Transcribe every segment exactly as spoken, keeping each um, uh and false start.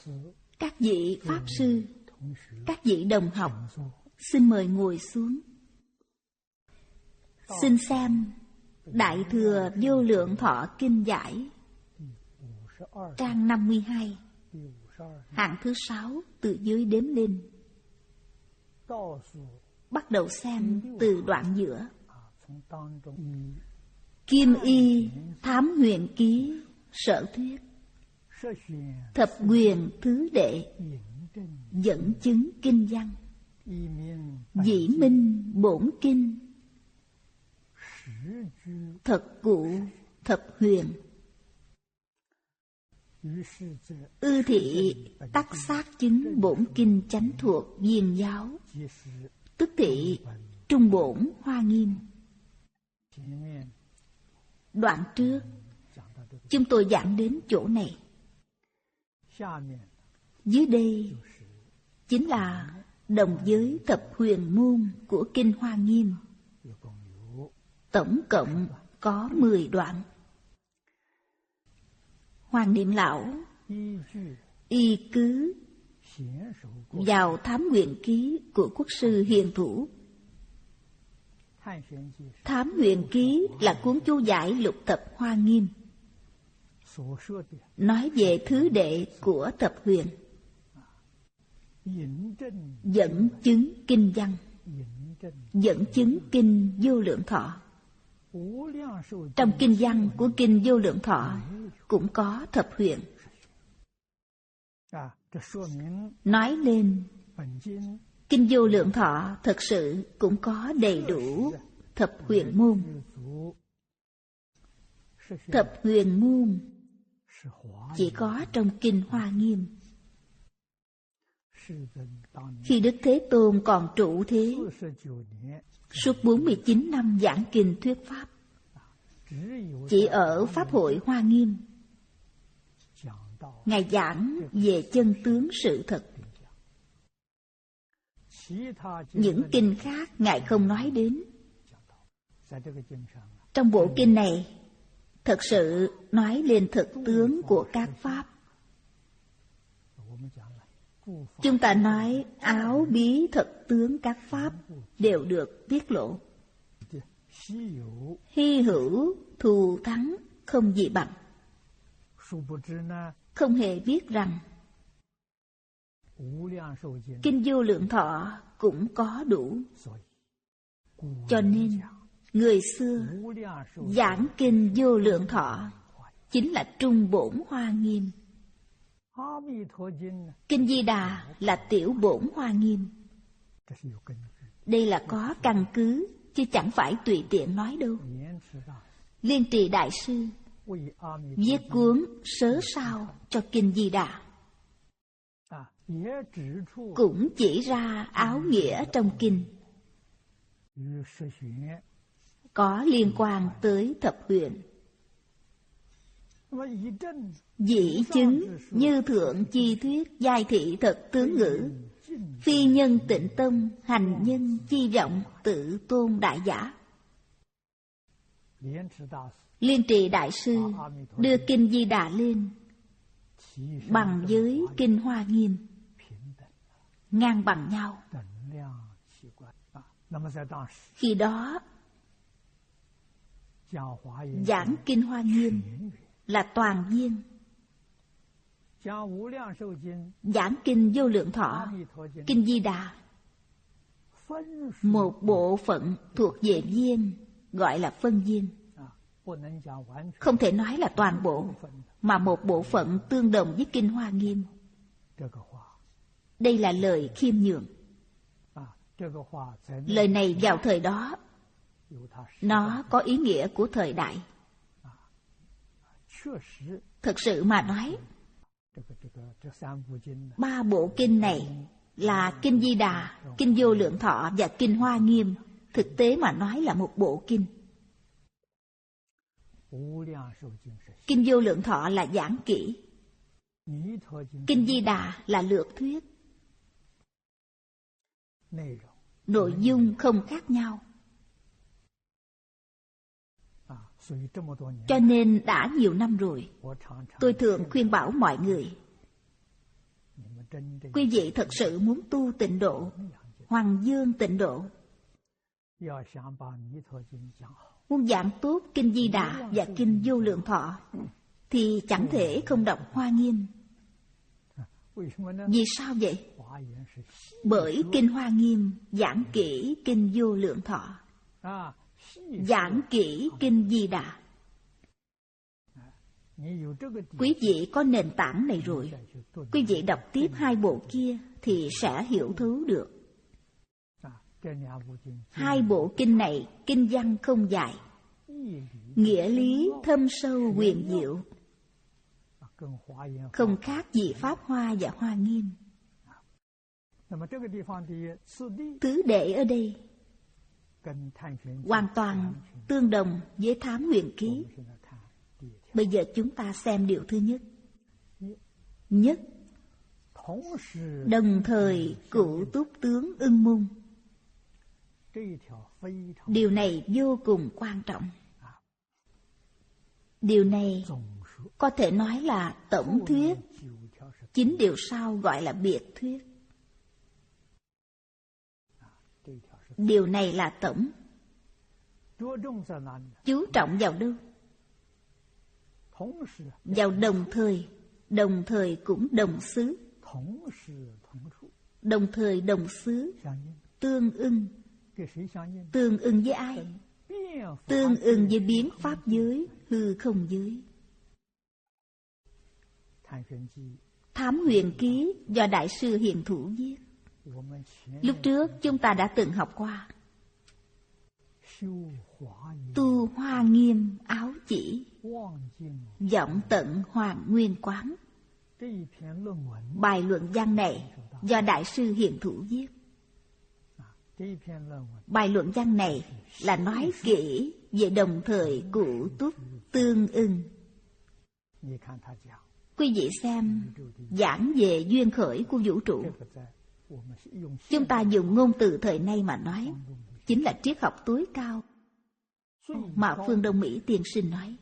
Các vị Pháp Sư, các vị đồng học, xin mời ngồi xuống. Xin xem Đại Thừa Vô Lượng Thọ Kinh Giải, trang năm mươi hai, hạng thứ sáu từ dưới đếm lên. Bắt đầu xem từ đoạn giữa. Kim Y Thám Huyền Ký Sở Thuyết, Thập Quyền Thứ Đệ, dẫn chứng kinh văn, dĩ minh bổn kinh, thật cụ thập huyền. Ư thị tắc xác chứng bổn kinh chánh thuộc viên giáo, tức thị trung bổn Hoa Nghiêm. Đoạn trước chúng tôi giảng đến chỗ này. Dưới đây chính là đồng giới thập huyền môn của kinh Hoa Nghiêm. Tổng cộng có mười đoạn. Hoàng Niệm Lão y cứ vào Thám Huyền Ký của quốc sư Hiền Thủ. Thám Huyền Ký là cuốn chú giải lục thập Hoa Nghiêm, nói về thứ đệ của thập huyền, dẫn chứng kinh văn, dẫn chứng kinh Vô Lượng Thọ. Trong kinh văn của kinh Vô Lượng Thọ cũng có thập huyền. Nói lên kinh Vô Lượng Thọ thật sự cũng có đầy đủ thập huyền môn. Thập huyền môn chỉ có trong kinh Hoa Nghiêm. Khi Đức Thế Tôn còn trụ thế, suốt bốn mươi chín năm giảng kinh thuyết pháp, chỉ ở Pháp hội Hoa Nghiêm, Ngài giảng về chân tướng sự thật. Những kinh khác Ngài không nói đến. Trong bộ kinh này, thật sự nói lên thực tướng của các pháp. Chúng ta nói áo bí thực tướng các pháp đều được tiết lộ. Hy hữu thù thắng không gì bằng. Không hề biết rằng kinh Vô Lượng Thọ cũng có đủ. Cho nên người xưa giảng kinh Vô Lượng Thọ chính là trung bổn Hoa Nghiêm. Kinh Di Đà là tiểu bổn Hoa Nghiêm. Đây là có căn cứ, chứ chẳng phải tùy tiện nói đâu. Liên Trì Đại Sư viết cuốn Sớ Sao cho kinh Di Đà, cũng chỉ ra áo nghĩa trong kinh có liên quan tới thập huyền. Dĩ chứng như thượng chi thuyết, giai thị thật tướng ngữ, phi nhân tịnh tông, hành nhân chi vọng, tự tôn đại giả. Liên Trì Đại Sư đưa kinh Di Đà lên bằng với kinh Hoa Nghiêm, ngang bằng nhau. Khi đó giảng kinh Hoa Nghiêm là toàn viên, giảng kinh Vô Lượng Thọ, kinh Di Đà một bộ phận thuộc về viên, gọi là phân viên. Không thể nói là toàn bộ, mà một bộ phận tương đồng với kinh Hoa Nghiêm. Đây là lời khiêm nhường. Lời này vào thời đó nó có ý nghĩa của thời đại. Thực sự mà nói, ba bộ kinh này là kinh Di Đà, kinh Vô Lượng Thọ và kinh Hoa Nghiêm, thực tế mà nói là một bộ kinh. Kinh Vô Lượng Thọ là giảng kỹ, kinh Di Đà là lược thuyết. Nội dung không khác nhau. Cho nên đã nhiều năm rồi, tôi thường khuyên bảo mọi người quý vị thật sự muốn tu tịnh độ, Hoàng Dương tịnh độ, muốn giảng tốt Kinh Di Đà và Kinh Vô Lượng Thọ, thì chẳng thể không đọc Hoa Nghiêm. Vì sao vậy? Bởi Kinh Hoa Nghiêm giảng kỹ Kinh Vô Lượng Thọ, giảng kỹ Kinh Di Đà. Quý vị có nền tảng này rồi, quý vị đọc tiếp hai bộ kia thì sẽ hiểu thấu được. Hai bộ kinh này kinh văn không dài, nghĩa lý thâm sâu huyền diệu, không khác gì Pháp Hoa và Hoa Nghiêm. Tứ đệ ở đây hoàn toàn tương đồng với Thám Huyền Ký. Bây giờ chúng ta xem điều thứ nhất. Nhất, đồng thời cụ túc tướng ưng môn. Điều này vô cùng quan trọng. Điều này có thể nói là tổng thuyết, chín điều sau gọi là biệt thuyết. Điều này là tổng. Chú trọng vào đâu? Vào đồng thời, đồng thời cũng đồng xứ. Đồng thời đồng xứ, tương ưng. Tương ưng với ai? Tương ưng với biến pháp giới, hư không giới. Thám Huyền Ký do Đại sư Hiền Thủ viết. Lúc trước chúng ta đã từng học qua. Tu Hoa Nghiêm áo chỉ, vọng tận Hoàng Nguyên Quán. Bài luận văn này do Đại sư Hiền Thủ viết. Bài luận văn này là nói kỹ về đồng thời cụ túc tương ưng. Quý vị xem giảng về duyên khởi của vũ trụ. Chúng ta dùng ngôn từ thời nay mà nói, chính là triết học tối cao mà Phương Đông Mỹ tiên sinh nói.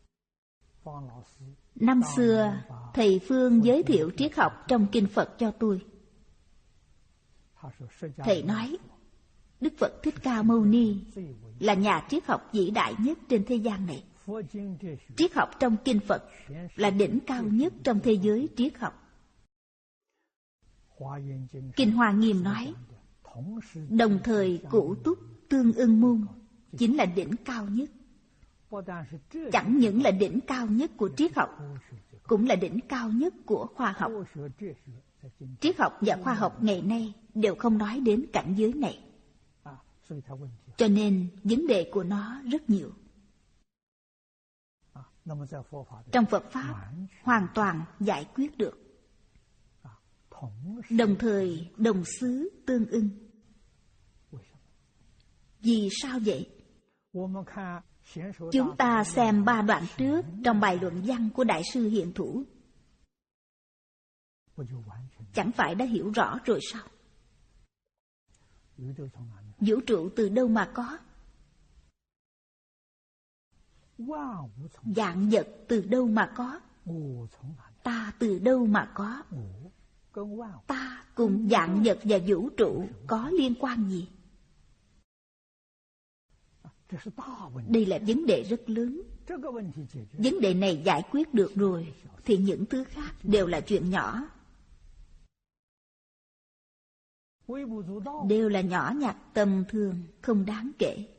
Năm xưa, thầy Phương giới thiệu triết học trong Kinh Phật cho tôi. Thầy nói, Đức Phật Thích Ca Mâu Ni là nhà triết học vĩ đại nhất trên thế gian này. Triết học trong Kinh Phật là đỉnh cao nhất trong thế giới triết học. Kinh Hoa Nghiêm nói, đồng thời cụ túc tương ưng môn chính là đỉnh cao nhất. Chẳng những là đỉnh cao nhất của triết học, cũng là đỉnh cao nhất của khoa học. Triết học và khoa học ngày nay đều không nói đến cảnh giới này. Cho nên vấn đề của nó rất nhiều. Trong Phật Pháp hoàn toàn giải quyết được. Đồng thời đồng xứ tương ưng. Vì sao vậy? Chúng ta xem ba đoạn trước trong bài luận văn của Đại sư Hiện Thủ, chẳng phải đã hiểu rõ rồi sao? Vũ trụ từ đâu mà có? Vạn vật từ đâu mà có? Ta từ đâu mà có? Ta cùng vạn vật và vũ trụ có liên quan gì? Đây là vấn đề rất lớn. Vấn đề này giải quyết được rồi thì những thứ khác đều là chuyện nhỏ, đều là nhỏ nhặt tầm thường, không đáng kể.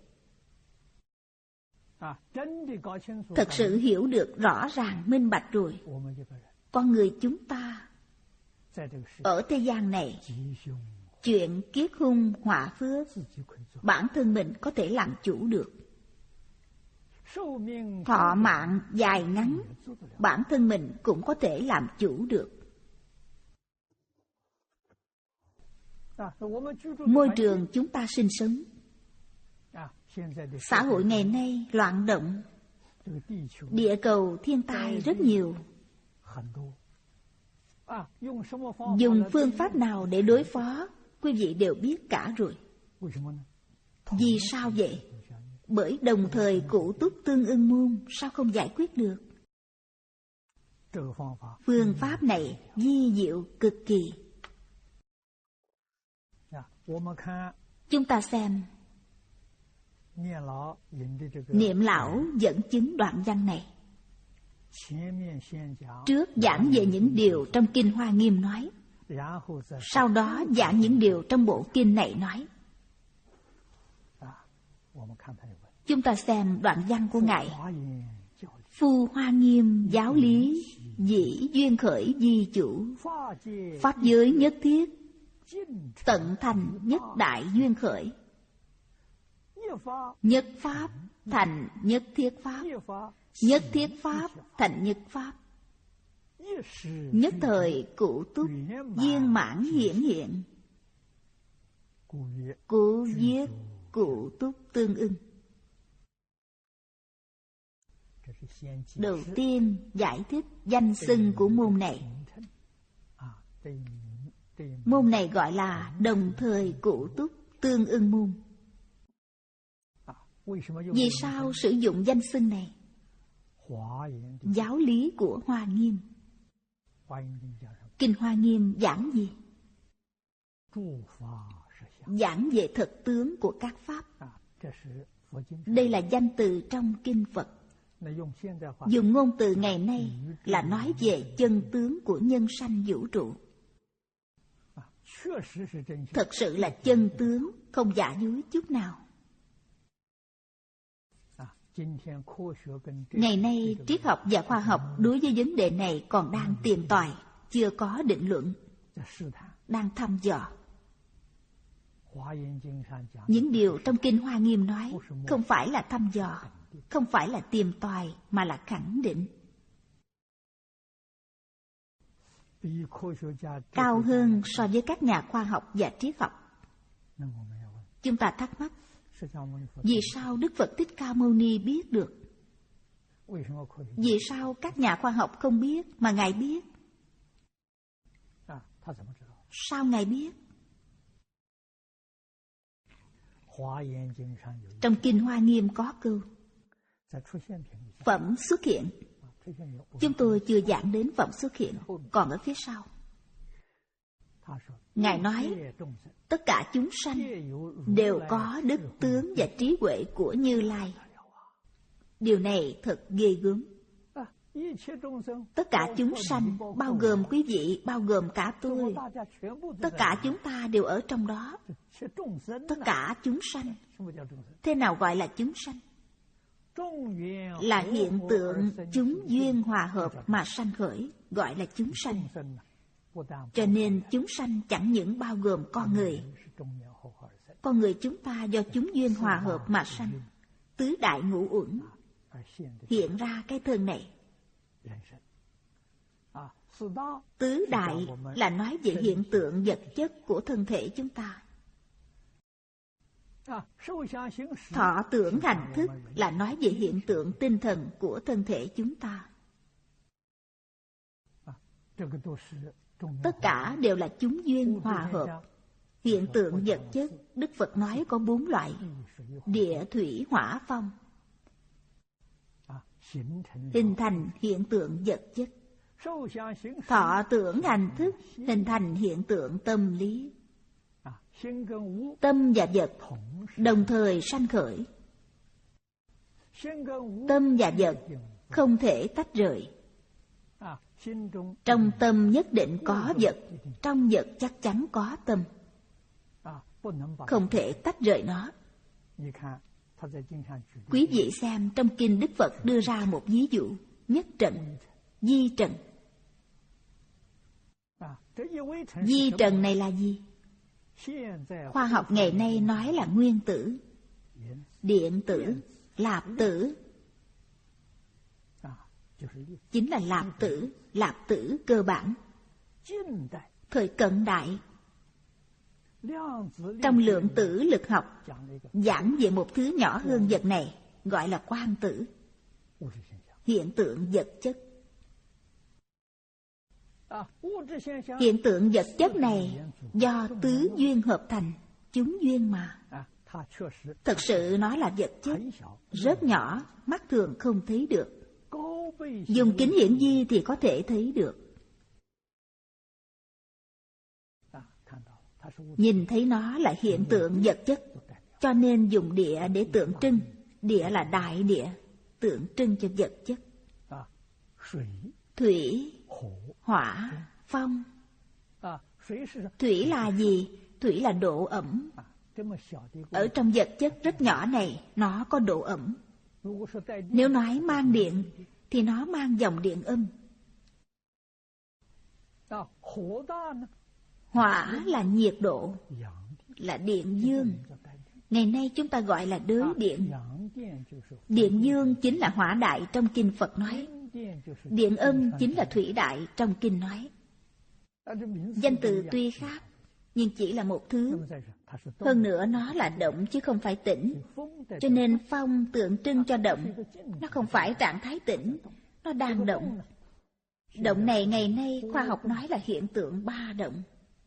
Thật sự hiểu được rõ ràng minh bạch rồi, con người chúng ta ở thế gian này, chuyện kiết hung họa phước, bản thân mình có thể làm chủ được. Thọ mạng dài ngắn, bản thân mình cũng có thể làm chủ được. Môi trường chúng ta sinh sống, xã hội ngày nay loạn động, địa cầu thiên tai rất nhiều. Dùng phương pháp nào để đối phó, quý vị đều biết cả rồi. Vì sao vậy? Bởi đồng thời cụ túc tương ưng môn, sao không giải quyết được? Phương pháp này vi diệu cực kỳ. Chúng ta xem Niệm Lão dẫn chứng đoạn văn này. Trước giảng về những điều trong Kinh Hoa Nghiêm nói, sau đó giảng những điều trong bộ kinh này nói. Chúng ta xem đoạn văn của Ngài. Phu Hoa Nghiêm giáo lý, dĩ duyên khởi di chủ, pháp giới nhất thiết, tận thành nhất đại duyên khởi. Nhất pháp thành nhất thiết pháp, nhất thiết pháp thành nhất pháp. Nhất thời cụ túc, viên mãn hiển hiện. Cụ viết cụ túc tương ưng. Đầu tiên giải thích danh xưng của môn này. Môn này gọi là đồng thời cụ túc tương ưng môn. Vì sao sử dụng danh xưng này? Giáo lý của Hoa Nghiêm. Kinh Hoa Nghiêm giảng gì? Giảng về thực tướng của các pháp. Đây là danh từ trong Kinh Phật. Dùng ngôn từ ngày nay là nói về chân tướng của nhân sanh vũ trụ. Thật sự là chân tướng, không giả dối chút nào. Ngày nay, triết học và khoa học đối với vấn đề này còn đang tìm tòi, chưa có định luận, đang thăm dò. Những điều trong Kinh Hoa Nghiêm nói không phải là thăm dò, không phải là tìm tòi, mà là khẳng định. Cao hơn so với các nhà khoa học và triết học. Chúng ta thắc mắc, vì sao Đức Phật Thích Ca Mâu Ni biết được? Vì sao các nhà khoa học không biết mà Ngài biết? Sao Ngài biết? Trong Kinh Hoa Nghiêm có câu phẩm xuất hiện. Chúng tôi chưa giảng đến phẩm xuất hiện, còn ở phía sau. Ngài nói tất cả chúng sanh đều có đức tướng và trí huệ của Như Lai. Điều này thật ghê gớm. Tất cả chúng sanh, bao gồm quý vị, bao gồm cả tôi, tất cả chúng ta đều ở trong đó. Tất cả chúng sanh. Thế nào gọi là chúng sanh? Là hiện tượng chúng duyên hòa hợp mà sanh khởi, gọi là chúng sanh. Cho nên chúng sanh chẳng những bao gồm con người. Con người chúng ta do chúng duyên hòa hợp mà sanh. Tứ đại ngũ uẩn hiện ra cái thân này. Tứ đại là nói về hiện tượng vật chất của thân thể chúng ta. Thọ tưởng hành thức là nói về hiện tượng tinh thần của thân thể chúng ta. Tất cả đều là chúng duyên hòa hợp. Hiện tượng vật chất, Đức Phật nói có bốn loại: địa, thủy, hỏa, phong. Hình thành hiện tượng vật chất. Thọ tưởng hành thức hình thành hiện tượng tâm lý. Tâm và vật đồng thời sanh khởi. Tâm và vật không thể tách rời. Trong tâm nhất định có vật, trong vật chắc chắn có tâm. Không thể tách rời nó. Quý vị xem trong kinh Đức Phật đưa ra một ví dụ: nhất trần, di trần. Di trần này là gì? Khoa học ngày nay nói là nguyên tử, điện tử, lạp tử. Chính là lạp tử, lạp tử cơ bản. Thời cận đại, trong lượng tử lực học giảng về một thứ nhỏ hơn vật này, gọi là quang tử, hiện tượng vật chất. Hiện tượng vật chất này do tứ duyên hợp thành, chúng duyên mà. Thật sự nó là vật chất rất nhỏ, mắt thường không thấy được. Dùng kính hiển vi thì có thể thấy được. nhìn thấy nó là hiện tượng vật chất, cho nên dùng địa để tượng trưng. Địa là đại địa, tượng trưng cho vật chất. Thủy, hỏa, phong. Thủy là gì? Thủy là độ ẩm. Ở trong vật chất rất nhỏ này, nó có độ ẩm. Nếu nói mang điện, thì nó mang dòng điện âm. Hỏa là nhiệt độ, là điện dương. Ngày nay chúng ta gọi là đới điện. Điện dương chính là hỏa đại trong kinh Phật nói. Điện âm chính là thủy đại trong kinh nói. Danh từ tuy khác, nhưng chỉ là một thứ. Hơn nữa nó là động chứ không phải tĩnh. Cho nên phong tượng trưng cho động. Nó không phải trạng thái tĩnh, nó đang động. Động này ngày nay khoa học nói là hiện tượng ba động.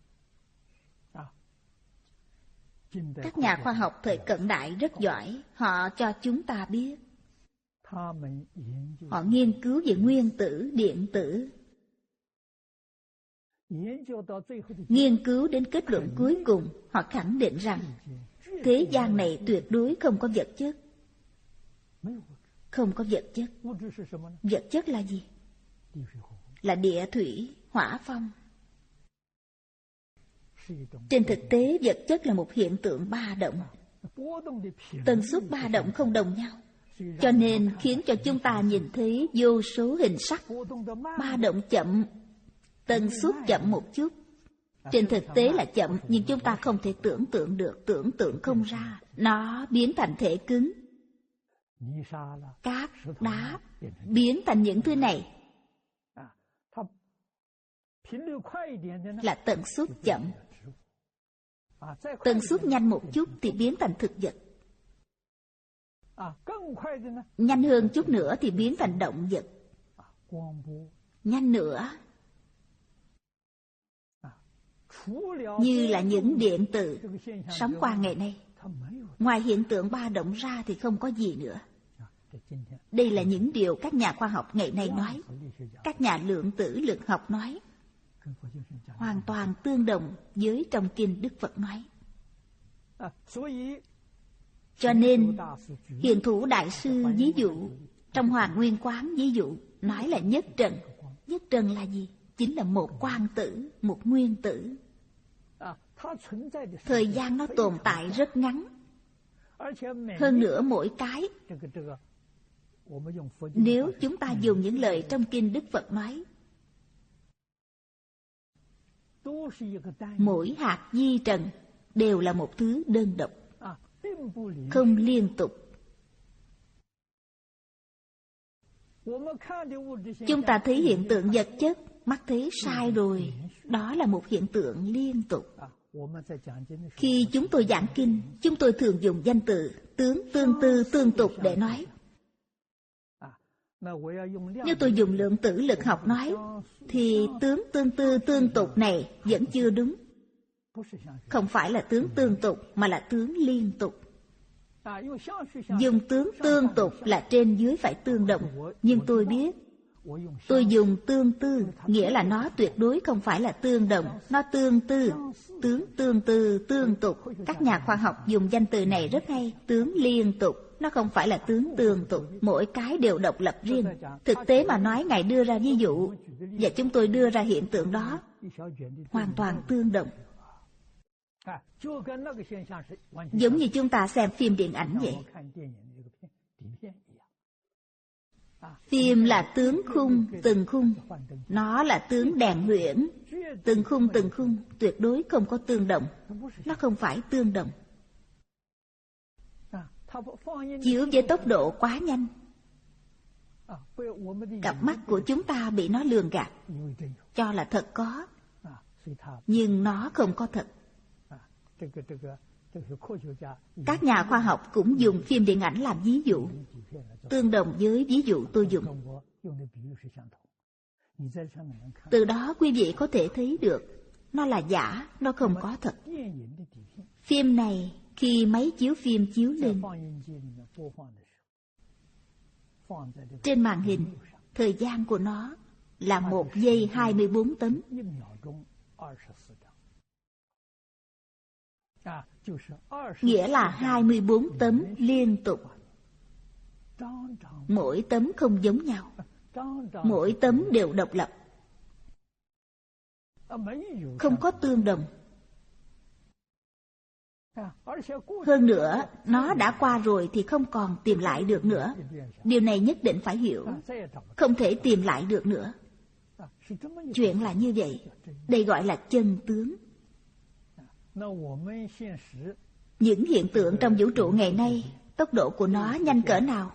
Các nhà khoa học thời cận đại rất giỏi. Họ cho chúng ta biết. Họ nghiên cứu về nguyên tử, điện tử. Nghiên cứu đến kết luận cuối cùng, họ khẳng định rằng thế gian này tuyệt đối không có vật chất. Không có vật chất. Vật chất là gì? Là địa, thủy, hỏa, phong. Trên thực tế, vật chất là một hiện tượng ba động. Tần suất ba động không đồng nhau, cho nên khiến cho chúng ta nhìn thấy vô số hình sắc. Ba động chậm, tần suất chậm một chút. Trên thực tế là chậm, nhưng chúng ta không thể tưởng tượng được, tưởng tượng không ra. Nó biến thành thể cứng, cát, đá, biến thành những thứ này. Là tần suất chậm. Tần suất nhanh một chút thì biến thành thực vật. Nhanh hơn chút nữa thì biến thành động vật. Nhanh nữa, như là những điện tử, sóng qua ngày nay, ngoài hiện tượng ba động ra thì không có gì nữa. Đây là những điều các nhà khoa học ngày nay nói. Các nhà lượng tử lực học nói. Hoàn toàn tương đồng với trong kinh Đức Phật nói. Cho nên Hiền Thủ Đại Sư ví dụ, trong Hoàng Nguyên Quán ví dụ, nói là nhất trần. Nhất trần là gì? Chính là một quang tử, một nguyên tử. Thời gian nó tồn tại rất ngắn. Hơn nữa mỗi cái, nếu chúng ta dùng những lời trong kinh Đức Phật nói, mỗi hạt di trần đều là một thứ đơn độc, không liên tục. Chúng ta thấy hiện tượng vật chất, mắt thấy sai rồi. Đó là một hiện tượng liên tục. Khi chúng tôi giảng kinh, chúng tôi thường dùng danh từ tướng tương tư tương tục để nói. Nếu tôi dùng lượng tử lực học nói, thì tướng tương tư tương tục này vẫn chưa đúng. Không phải là tướng tương tục, mà là tướng liên tục. Dùng tướng tương tục là trên dưới phải tương đồng. Nhưng tôi biết, tôi dùng tương tư, nghĩa là nó tuyệt đối không phải là tương đồng. Nó tương tư, tướng tương tư tương tục. Các nhà khoa học dùng danh từ này rất hay. Tướng liên tục, nó không phải là tướng tương tục. Mỗi cái đều độc lập riêng. Thực tế mà nói, Ngài đưa ra ví dụ, và chúng tôi đưa ra hiện tượng đó, hoàn toàn tương đồng. Giống như chúng ta xem phim điện ảnh vậy. Phim là tướng khung, từng khung. Nó là tướng đèn huyễn. Từng khung, từng khung, tuyệt đối không có tương đồng. Nó không phải tương đồng. Chiếu với tốc độ quá nhanh, cặp mắt của chúng ta bị nó lường gạt, cho là thật có, nhưng nó không có thật. Các nhà khoa học cũng dùng phim điện ảnh làm ví dụ, tương đồng với ví dụ tôi dùng. Từ đó quý vị có thể thấy được, nó là giả, nó không có thật. Phim này, khi máy chiếu phim chiếu lên, trên màn hình, thời gian của nó là một giây hai mươi bốn tấm. nghĩa là hai mươi bốn tấm liên tục. Mỗi tấm không giống nhau, mỗi tấm đều độc lập, không có tương đồng. Hơn nữa, nó đã qua rồi thì không còn tìm lại được nữa. Điều này nhất định phải hiểu, không thể tìm lại được nữa. Chuyện là như vậy. Đây gọi là chân tướng. Những hiện tượng trong vũ trụ ngày nay, tốc độ của nó nhanh cỡ nào?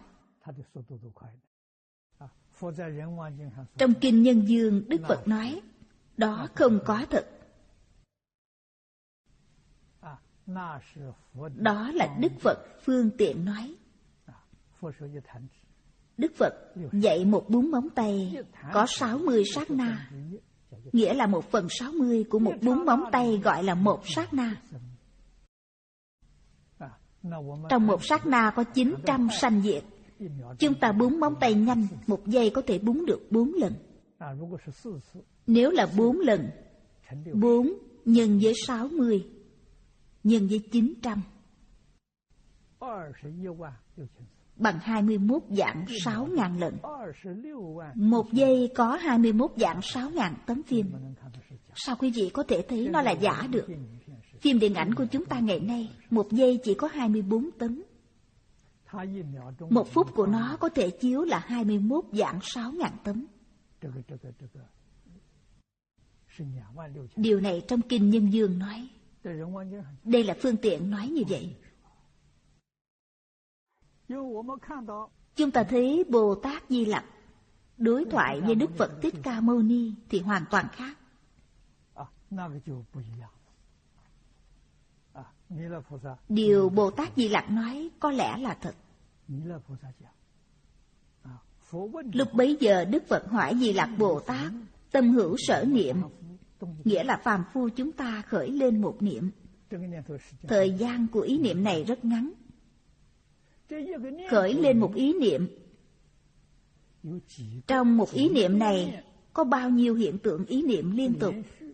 Trong Kinh Nhân Dương, Đức Phật nói, đó không có thật. Đó là Đức Phật phương tiện nói. Đức Phật dạy một búng móng tay có sáu mươi sát na, nghĩa là một phần sáu mươi của một búng móng tay gọi là một sát na. Trong một sát na có chín trăm sanh diệt. Chúng ta búng móng tay nhanh, một giây có thể búng được bốn lần. Nếu là bốn lần, bốn nhân với sáu mươi, nhân với chín trăm, bằng hai mươi mốt vạn sáu ngàn lần. Một giây có hai mươi mốt vạn sáu ngàn tấm phim. Sao quý vị có thể thấy nó là giả được? Phim điện ảnh của chúng ta ngày nay, một giây chỉ có hai mươi bốn tấm. Một phút của nó có thể chiếu là hai mươi mốt vạn sáu ngàn tấm. Điều này trong Kinh Nhân Dương nói. Đây là phương tiện nói như vậy. Chúng ta thấy Bồ Tát Di Lặc đối thoại với Đức Phật Thích Ca Mâu Ni thì hoàn toàn khác. Điều Bồ Tát Di Lặc nói có lẽ là thật. Lúc bấy giờ Đức Phật hỏi Di Lặc Bồ Tát, tâm hữu sở niệm, nghĩa là phàm phu chúng ta khởi lên một niệm. Thời gian của ý niệm này rất ngắn. Khởi lên một ý niệm, trong một ý niệm này có bao nhiêu hiện tượng ý niệm liên tục?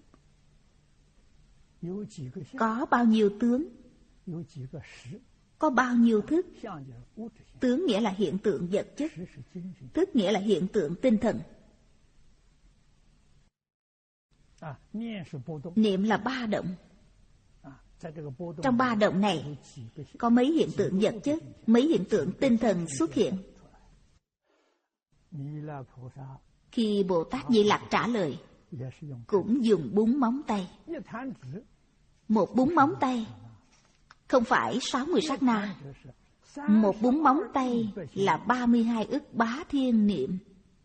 Có bao nhiêu tướng? Có bao nhiêu thức? Tướng nghĩa là hiện tượng vật chất, thức nghĩa là hiện tượng tinh thần. Niệm là ba động. Trong ba động này có mấy hiện tượng vật chất, mấy hiện tượng tinh thần xuất hiện. Khi Bồ Tát Di Lặc trả lời, cũng dùng búng móng tay. Một búng móng tay không phải sáu mươi sát na. Một búng móng tay là ba mươi hai ức bá thiên niệm.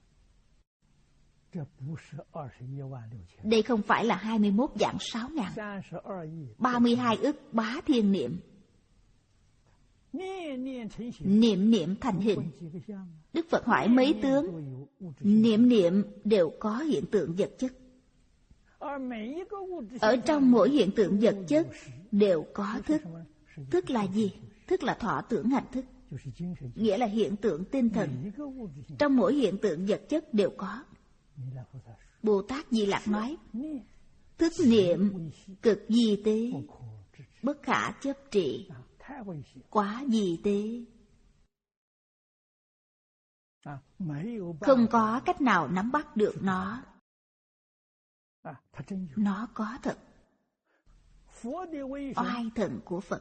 Đây không phải là hai mươi mốt vạn sáu ngàn. ba mươi hai ức bá thiên niệm. Niệm niệm thành hình. Đức Phật hỏi mấy tướng, niệm niệm đều có hiện tượng vật chất. Ở trong mỗi hiện tượng vật chất đều có thức. Thức là gì? Thức là thọ tưởng hành thức, nghĩa là hiện tượng tinh thần. Trong mỗi hiện tượng vật chất đều có. Bồ Tát Di Lặc nói, thức niệm cực di tế, bất khả chấp trị, quá di tế. Không có cách nào nắm bắt được nó. Nó có thật. Oai thần của Phật.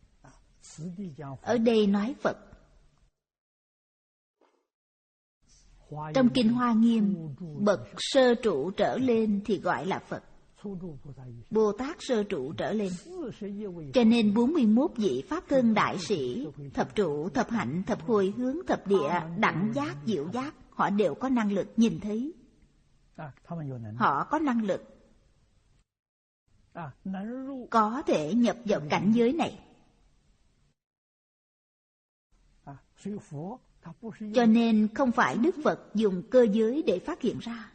Ở đây nói Phật. Trong Kinh Hoa Nghiêm, bậc sơ trụ trở lên thì gọi là Phật. Bồ Tát sơ trụ trở lên. Cho nên bốn mươi mốt vị Pháp thân đại sĩ, thập trụ, thập hạnh, thập hồi hướng, thập địa, đẳng giác, diệu giác, họ đều có năng lực nhìn thấy. Họ có năng lực có thể nhập vào cảnh giới này. Cho nên không phải Đức Phật dùng cơ giới để phát hiện ra.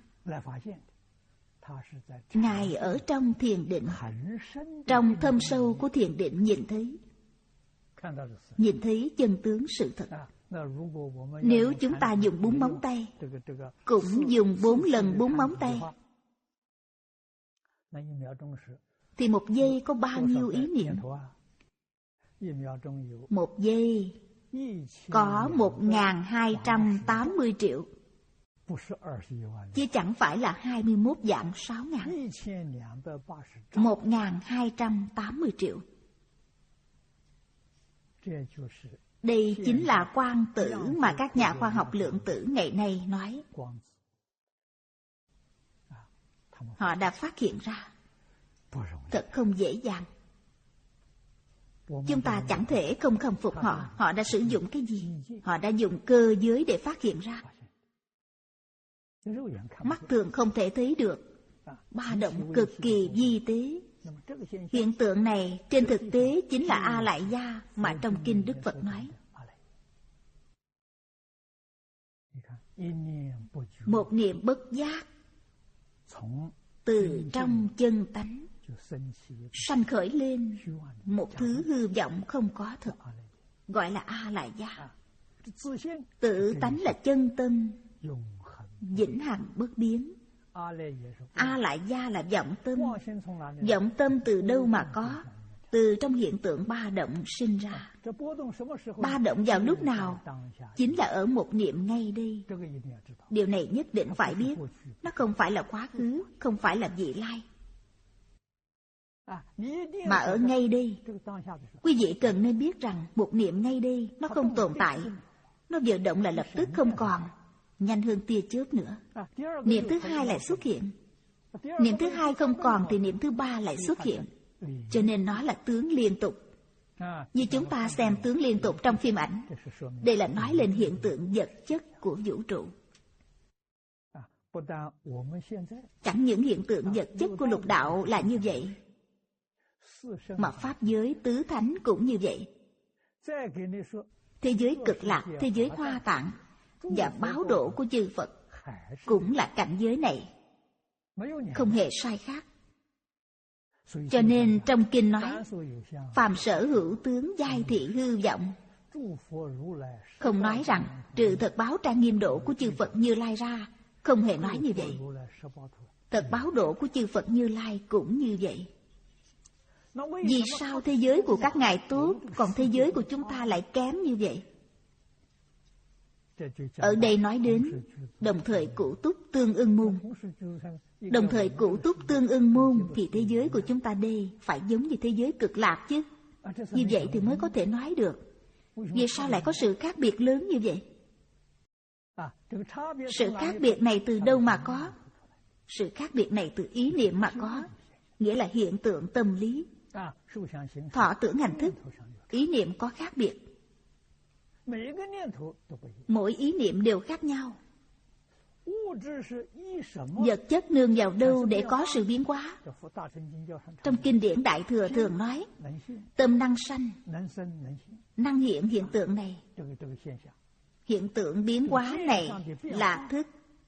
Ngài ở trong thiền định, trong thâm sâu của thiền định nhìn thấy, nhìn thấy chân tướng sự thật. Nếu chúng ta dùng búng móng tay, cũng dùng bốn lần búng móng tay, thì một giây có bao nhiêu ý niệm? Một giây có một nghìn hai trăm tám mươi triệu, chứ chẳng phải là hai mươi mốt vạn sáu ngàn. Một nghìn hai trăm tám mươi triệu. Đây chính là quang tử mà các nhà khoa học lượng tử ngày nay nói. Họ đã phát hiện ra. Thật không dễ dàng. Chúng ta chẳng thể không khâm phục họ. Họ đã sử dụng cái gì? Họ đã dùng cơ giới để phát hiện ra. Mắt thường không thể thấy được. Ba động cực kỳ vi tế. Hiện tượng này trên thực tế chính là A Lại Gia mà trong kinh Đức Phật nói. Một niệm bất giác từ trong chân tánh sanh khởi lên một thứ hư vọng không có thực, gọi là A Lại Gia. Tự tánh là chân tâm vĩnh hằng bất biến. A Lại Gia là vọng tâm. Vọng tâm từ đâu mà có? Từ trong hiện tượng ba động sinh ra. Ba động vào lúc nào? Chính là ở một niệm ngay đây. Điều này nhất định phải biết. Nó không phải là quá khứ, không phải là vị lai, mà ở ngay đây. Quý vị cần nên biết rằng một niệm ngay đây nó không tồn tại. Nó vừa động là lập tức không còn, nhanh hơn tia chớp nữa. Niệm thứ hai lại xuất hiện. Niệm thứ hai không còn thì niệm thứ ba lại xuất hiện. Cho nên nó là tướng liên tục. Như chúng ta xem tướng liên tục trong phim ảnh. Đây là nói lên hiện tượng vật chất của vũ trụ. Chẳng những hiện tượng vật chất của lục đạo là như vậy, mà pháp giới tứ thánh cũng như vậy. Thế giới cực lạc, thế giới hoa tạng và báo độ của chư Phật cũng là cảnh giới này, không hề sai khác. Cho nên trong kinh nói phàm sở hữu tướng giai thị hư vọng. Không nói rằng trừ thật báo trang nghiêm độ của chư Phật Như Lai ra. Không hề nói như vậy. Thật báo độ của chư Phật Như Lai cũng như vậy. Vì sao thế giới của các ngài tốt, còn thế giới của chúng ta lại kém như vậy? Ở đây nói đến đồng thời cụ túc tương ưng môn. Đồng thời cụ túc tương ưng môn thì thế giới của chúng ta đây phải giống như thế giới cực lạc chứ. Như vậy thì mới có thể nói được. Vì sao lại có sự khác biệt lớn như vậy? Sự khác biệt này từ đâu mà có? Sự khác biệt này từ ý niệm mà có. Nghĩa là hiện tượng tâm lý. Thọ tưởng hành thức, ý niệm có khác biệt. Mỗi ý niệm đều khác nhau. Vật chất nương vào đâu để có sự biến hóa? Trong kinh điển Đại Thừa thường nói tâm năng sanh, năng hiện hiện tượng này. Hiện tượng biến hóa này là thức.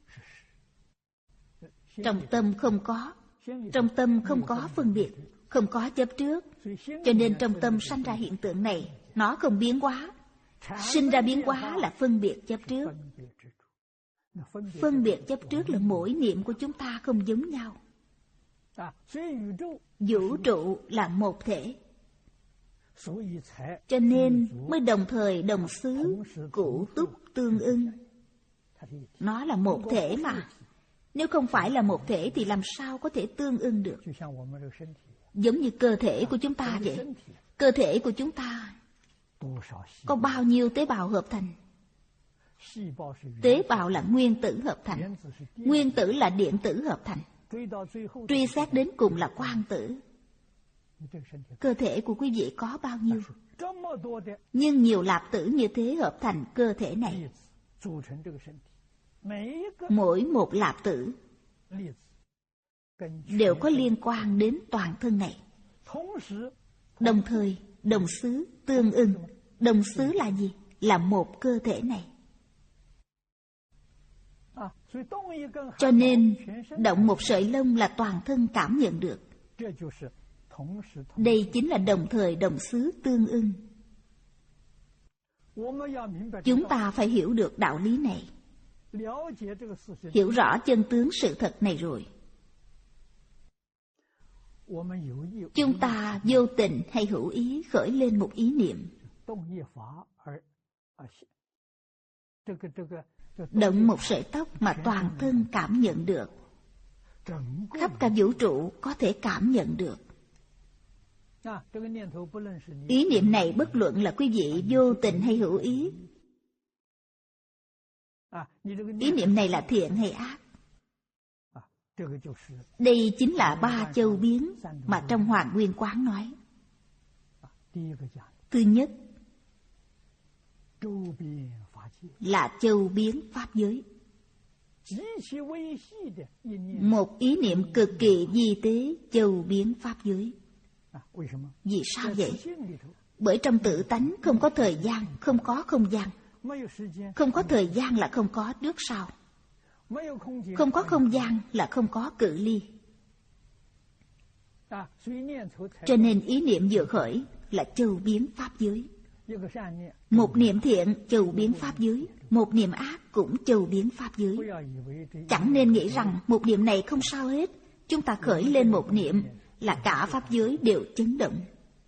Trong tâm không có. Trong tâm không có phân biệt, không có chấp trước. Cho nên trong tâm sanh ra hiện tượng này, nó không biến hóa. Sinh ra biến hóa là phân biệt chấp trước. Phân biệt chấp trước là mỗi niệm của chúng ta không giống nhau. Vũ trụ là một thể. Cho nên mới đồng thời đồng xứ, cụ túc tương ưng. Nó là một thể mà. Nếu không phải là một thể thì làm sao có thể tương ưng được? Giống như cơ thể của chúng ta vậy. Cơ thể của chúng ta có bao nhiêu tế bào hợp thành? Tế bào là nguyên tử hợp thành. Nguyên tử là điện tử hợp thành. Truy xét đến cùng là quang tử. Cơ thể của quý vị có bao nhiêu? Nhưng nhiều lạp tử như thế hợp thành cơ thể này. Mỗi một lạp tử đều có liên quan đến toàn thân này. Đồng thời, đồng xứ, tương ưng. Đồng xứ là gì? Là một cơ thể này. Cho nên, động một sợi lông là toàn thân cảm nhận được. Đây chính là đồng thời đồng xứ tương ưng. Chúng ta phải hiểu được đạo lý này. Hiểu rõ chân tướng sự thật này rồi, chúng ta vô tình hay hữu ý khởi lên một ý niệm, động một sợi tóc mà toàn thân cảm nhận được, khắp cả vũ trụ có thể cảm nhận được. Ý niệm này bất luận là quý vị vô tình hay hữu ý, ý niệm này là thiện hay ác, đây chính là ba châu biến mà trong Hoàng Nguyên Quán nói. Thứ nhất là châu biến pháp giới. Một ý niệm cực kỳ vi tế châu biến pháp giới. Vì sao vậy? Bởi trong tự tánh không có thời gian, không có không gian. Không có thời gian là không có trước sau. Không có không gian là không có cự ly. Cho nên ý niệm vừa khởi là châu biến pháp giới. Một niệm thiện châu biến pháp giới, một niệm ác cũng châu biến pháp giới. Chẳng nên nghĩ rằng một niệm này không sao hết, chúng ta khởi lên một niệm là cả pháp giới đều chấn động.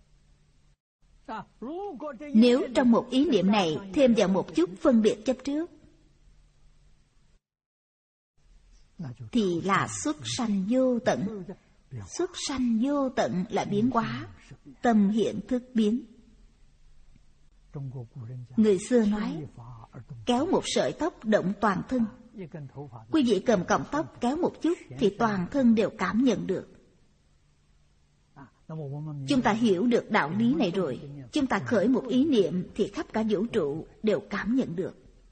Nếu trong một ý niệm này thêm vào một chút phân biệt chấp trước, thì là xuất sanh vô tận. Xuất sanh vô tận là biến hóa, tâm hiện thức biến. Người xưa nói, kéo một sợi tóc động toàn thân. Quý vị cầm cọng tóc kéo một chút thì toàn thân đều cảm nhận được. Chúng ta hiểu được đạo lý này rồi, chúng ta khởi một ý niệm thì khắp cả vũ trụ đều cảm nhận được.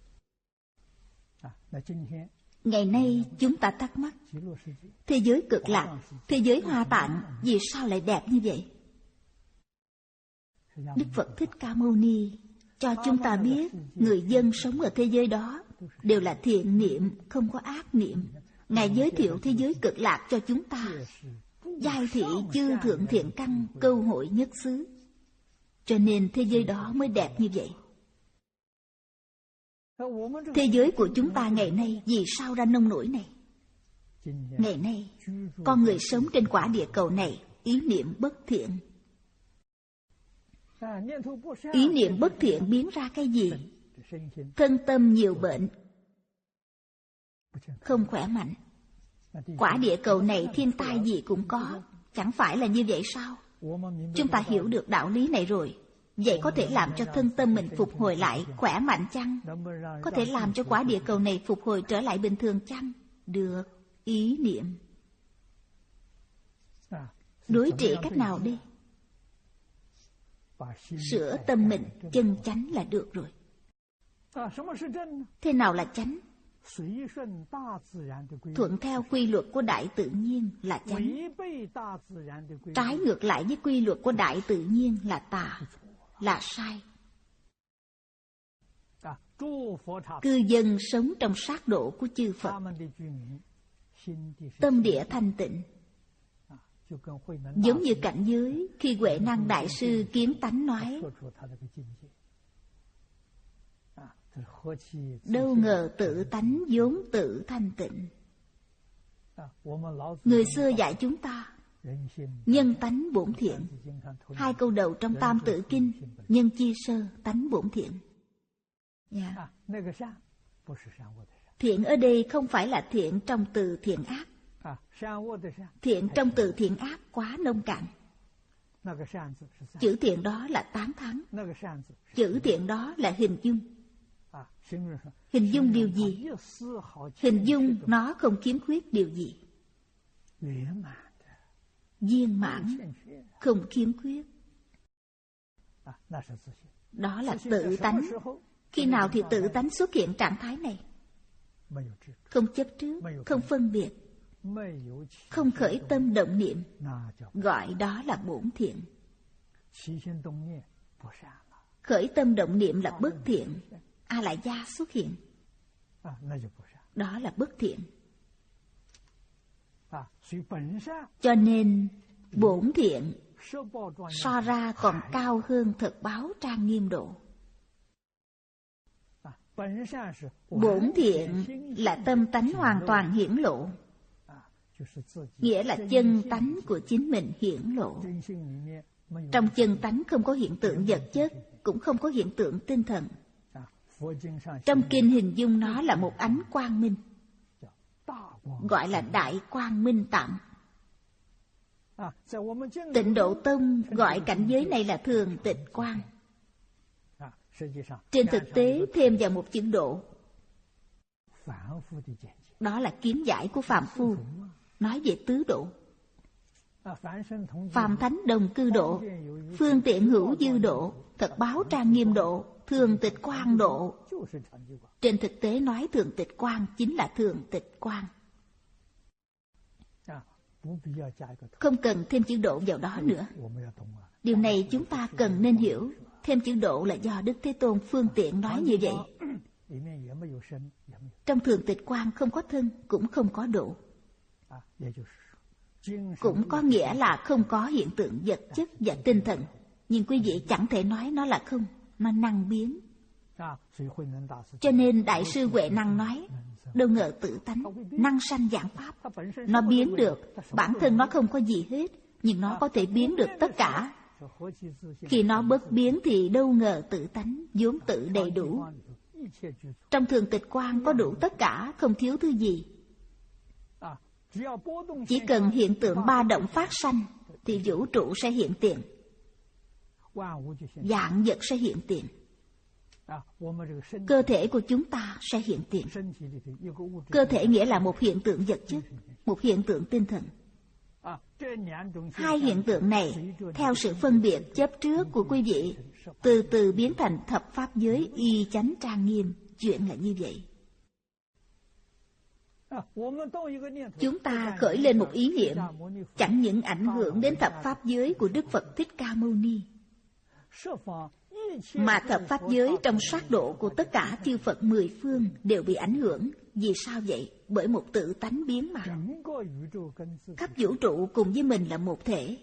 Ngày nay chúng ta thắc mắc, thế giới cực lạc, thế giới Hoa Tạng vì sao lại đẹp như vậy? Đức Phật Thích Ca Mâu Ni cho chúng ta biết người dân sống ở thế giới đó đều là thiện niệm, không có ác niệm. Ngài giới thiệu thế giới cực lạc cho chúng ta. Giai thị chư thượng thiện căn, câu hội nhất xứ. Cho nên thế giới đó mới đẹp như vậy. Thế giới của chúng ta ngày nay vì sao ra nông nổi này? Ngày nay, con người sống trên quả địa cầu này, ý niệm bất thiện. Ý niệm bất thiện biến ra cái gì? Thân tâm nhiều bệnh, không khỏe mạnh. Quả địa cầu này thiên tai gì cũng có, chẳng phải là như vậy sao? Chúng ta hiểu được đạo lý này rồi, vậy có thể làm cho thân tâm mình phục hồi lại khỏe mạnh chăng? Có thể làm cho quả địa cầu này phục hồi trở lại bình thường chăng? Được, ý niệm. Đối trị cách nào đi? Sửa tâm mình chân chánh là được rồi. Thế nào là chánh? Thuận theo quy luật của đại tự nhiên là chánh. Trái ngược lại với quy luật của đại tự nhiên là tà, là sai. Cư dân sống trong sát độ của chư Phật, tâm địa thanh tịnh, giống như cảnh giới khi Huệ Năng Đại Sư Kiến Tánh nói, đâu ngờ tự tánh vốn tự thanh tịnh. Người xưa dạy chúng ta nhân tánh bổn thiện. Hai câu đầu trong Tam Tự Kinh, nhân chi sơ tánh bổn thiện. Yeah. Thiện ở đây không phải là thiện trong từ thiện ác. Thiện trong từ thiện ác quá nông cạn. Chữ thiện đó là tán thán. Chữ thiện đó là hình dung. Hình dung điều gì? Hình dung nó không khiếm khuyết điều gì. Viên mãn, không khiếm khuyết. Đó là tự tánh. Khi nào thì tự tánh xuất hiện trạng thái này? Không chấp trước, không phân biệt, không khởi tâm động niệm, gọi đó là bổn thiện. Khởi tâm động niệm là bất thiện, A Lại Gia xuất hiện, đó là bất thiện. Cho nên bổn thiện so ra còn cao hơn thật báo trang nghiêm độ. Bổn thiện là tâm tánh hoàn toàn hiển lộ. nghĩa là chân tánh của chính mình hiển lộ. Trong chân tánh không có hiện tượng vật chất, cũng không có hiện tượng tinh thần. Trong kinh hình dung nó là một ánh quang minh, gọi là đại quang minh tạng. Tịnh Độ Tông gọi cảnh giới này là thường tịch quang. Trên thực tế thêm vào một chữ độ, đó là kiến giải của phàm phu, nói về tứ độ. Phàm thánh đồng cư độ, phương tiện hữu dư độ, thật báo trang nghiêm độ, thường tịch quang độ. Trên thực tế nói thường tịch quang chính là thường tịch quang, không cần thêm chữ độ vào đó nữa. Điều này chúng ta cần nên hiểu. Thêm chữ độ là do Đức Thế Tôn phương tiện nói như vậy. Trong thường tịch quang không có thân, cũng không có độ. Cũng có nghĩa là không có hiện tượng vật chất và tinh thần. Nhưng quý vị chẳng thể nói nó là không, nó năng biến. Cho nên Đại sư Huệ Năng nói, đâu ngờ tự tánh, năng sanh vạn pháp. Nó biến được, bản thân nó không có gì hết, nhưng nó có thể biến được tất cả. Khi nó bất biến thì đâu ngờ tự tánh, vốn tự đầy đủ. Trong thường tịch quang có đủ tất cả, không thiếu thứ gì. Chỉ cần hiện tượng ba động phát sanh thì vũ trụ sẽ hiện tiền, vạn vật sẽ hiện tiền. Cơ thể của chúng ta sẽ hiện tiền. Cơ thể nghĩa là một hiện tượng vật chất, một hiện tượng tinh thần. Hai hiện tượng này, theo sự phân biệt chấp trước của quý vị, từ từ biến thành thập pháp giới y chánh trang nghiêm. Chuyện là như vậy. Chúng ta khởi lên một ý niệm, chẳng những ảnh hưởng đến thập pháp giới của Đức Phật Thích Ca Mâu Ni, mà thập pháp giới trong sát độ của tất cả chư Phật mười phương đều bị ảnh hưởng. Vì sao vậy? Bởi một tự tánh biến mà. Khắp vũ trụ cùng với mình là một thể,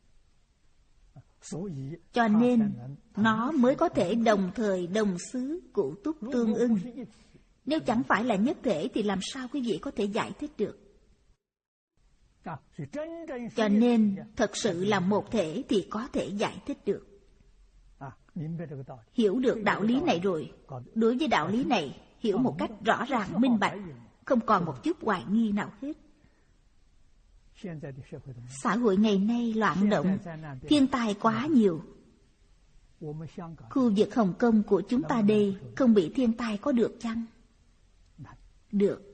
cho nên nó mới có thể đồng thời đồng xứ, cụ túc tương ưng. Nếu chẳng phải là nhất thể thì làm sao quý vị có thể giải thích được? Cho nên thật sự là một thể thì có thể giải thích được. Hiểu được đạo lý này rồi, đối với đạo lý này hiểu một cách rõ ràng minh bạch, không còn một chút hoài nghi nào hết. Xã hội ngày nay loạn động, thiên tai quá nhiều. Khu vực Hồng Kông của chúng ta đây không bị thiên tai có được chăng? Được.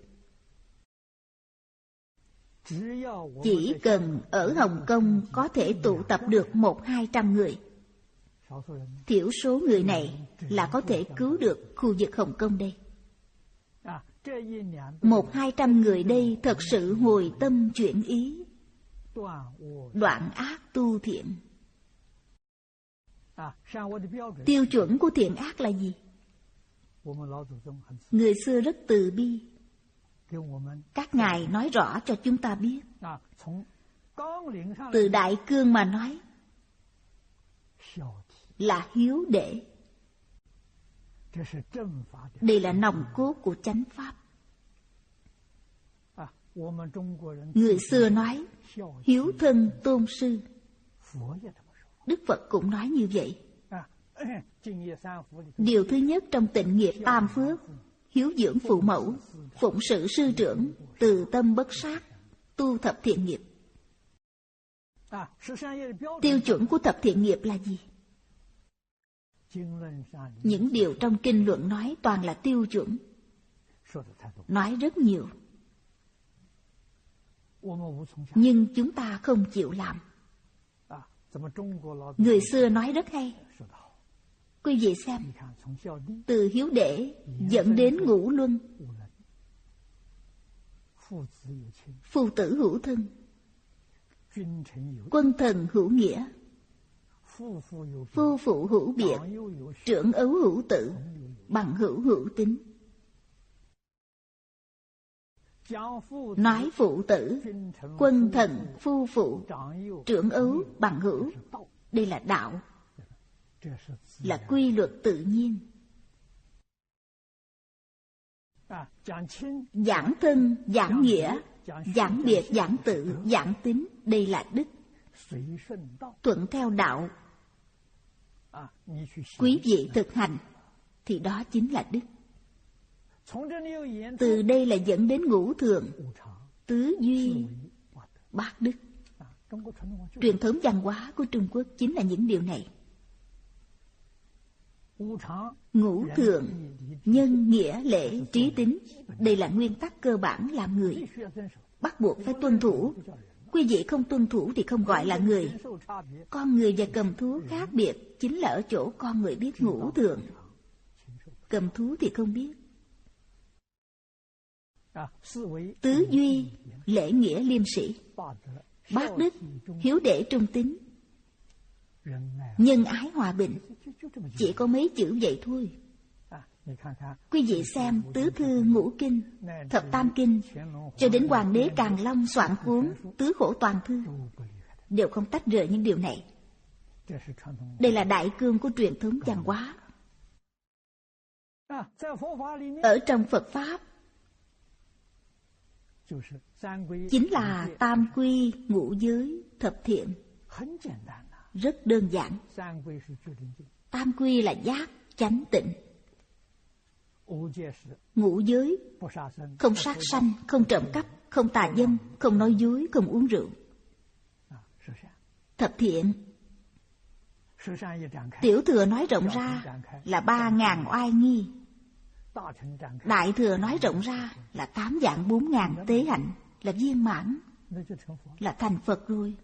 Chỉ cần ở Hồng Kông có thể tụ tập được một hai trăm người, thiểu số người này là có thể cứu được khu vực Hồng Kông đây. Một hai trăm người đây thật sự hồi tâm chuyển ý, đoạn ác tu thiện. Tiêu chuẩn của thiện ác là gì? Người xưa rất từ bi. Các ngài nói rõ cho chúng ta biết. Từ đại cương mà nói là hiếu đệ. Đây là nòng cốt của chánh pháp. Người xưa nói hiếu thân tôn sư. Đức Phật cũng nói như vậy. Điều thứ nhất trong tịnh nghiệp tam phước, hiếu dưỡng phụ mẫu, phụng sự sư trưởng, từ tâm bất sát, tu thập thiện nghiệp. Tiêu chuẩn của thập thiện nghiệp là gì? Những điều trong kinh luận nói toàn là tiêu chuẩn, nói rất nhiều, nhưng chúng ta không chịu làm. Người xưa nói rất hay. Quý vị xem, từ hiếu đệ dẫn đến ngũ luân, phu tử hữu thân, quân thần hữu nghĩa, phu phụ hữu biệt, trưởng ấu hữu tử, bằng hữu hữu tín. Nói phụ tử, quân thần, phu phụ, trưởng ấu, bằng hữu, đây là đạo, là quy luật tự nhiên. Giảng thân, giảng nghĩa, Giảng biệt, giảng tự, giảng tính, đây là đức. Thuận theo đạo, quý vị thực hành, thì đó chính là đức. Từ đây là dẫn đến ngũ thường, tứ duy, bát đức. Truyền thống văn hóa của Trung Quốc chính là những điều này. Ngũ thường, nhân, nghĩa, lễ, trí, tính, đây là nguyên tắc cơ bản làm người, bắt buộc phải tuân thủ. Quý vị không tuân thủ thì không gọi là người. Con người và cầm thú khác biệt chính là ở chỗ con người biết ngũ thường, cầm thú thì không biết. Tứ duy, lễ nghĩa liêm sĩ, bát đức, hiếu đệ trung tín, nhân ái hòa bình. Chỉ có mấy chữ vậy thôi. Quý vị xem tứ thư ngũ kinh, thập tam kinh, cho đến hoàng đế Càn Long soạn cuốn Tứ Khổ Toàn Thư, đều không tách rời những điều này. Đây là đại cương của truyền thống văn hóa. Ở trong Phật Pháp, chính là tam quy, ngũ giới, thập thiện. Rất đơn giản. Tam quy là giác, chánh, tịnh. Ngũ giới, không sát sanh, không trộm cắp, không tà dâm, không nói dối, không uống rượu. Thập thiện, tiểu thừa nói rộng ra là ba ngàn oai nghi. Đại thừa nói rộng ra là tám vạn bốn ngàn tế hạnh, là viên mãn, là thành Phật rồi.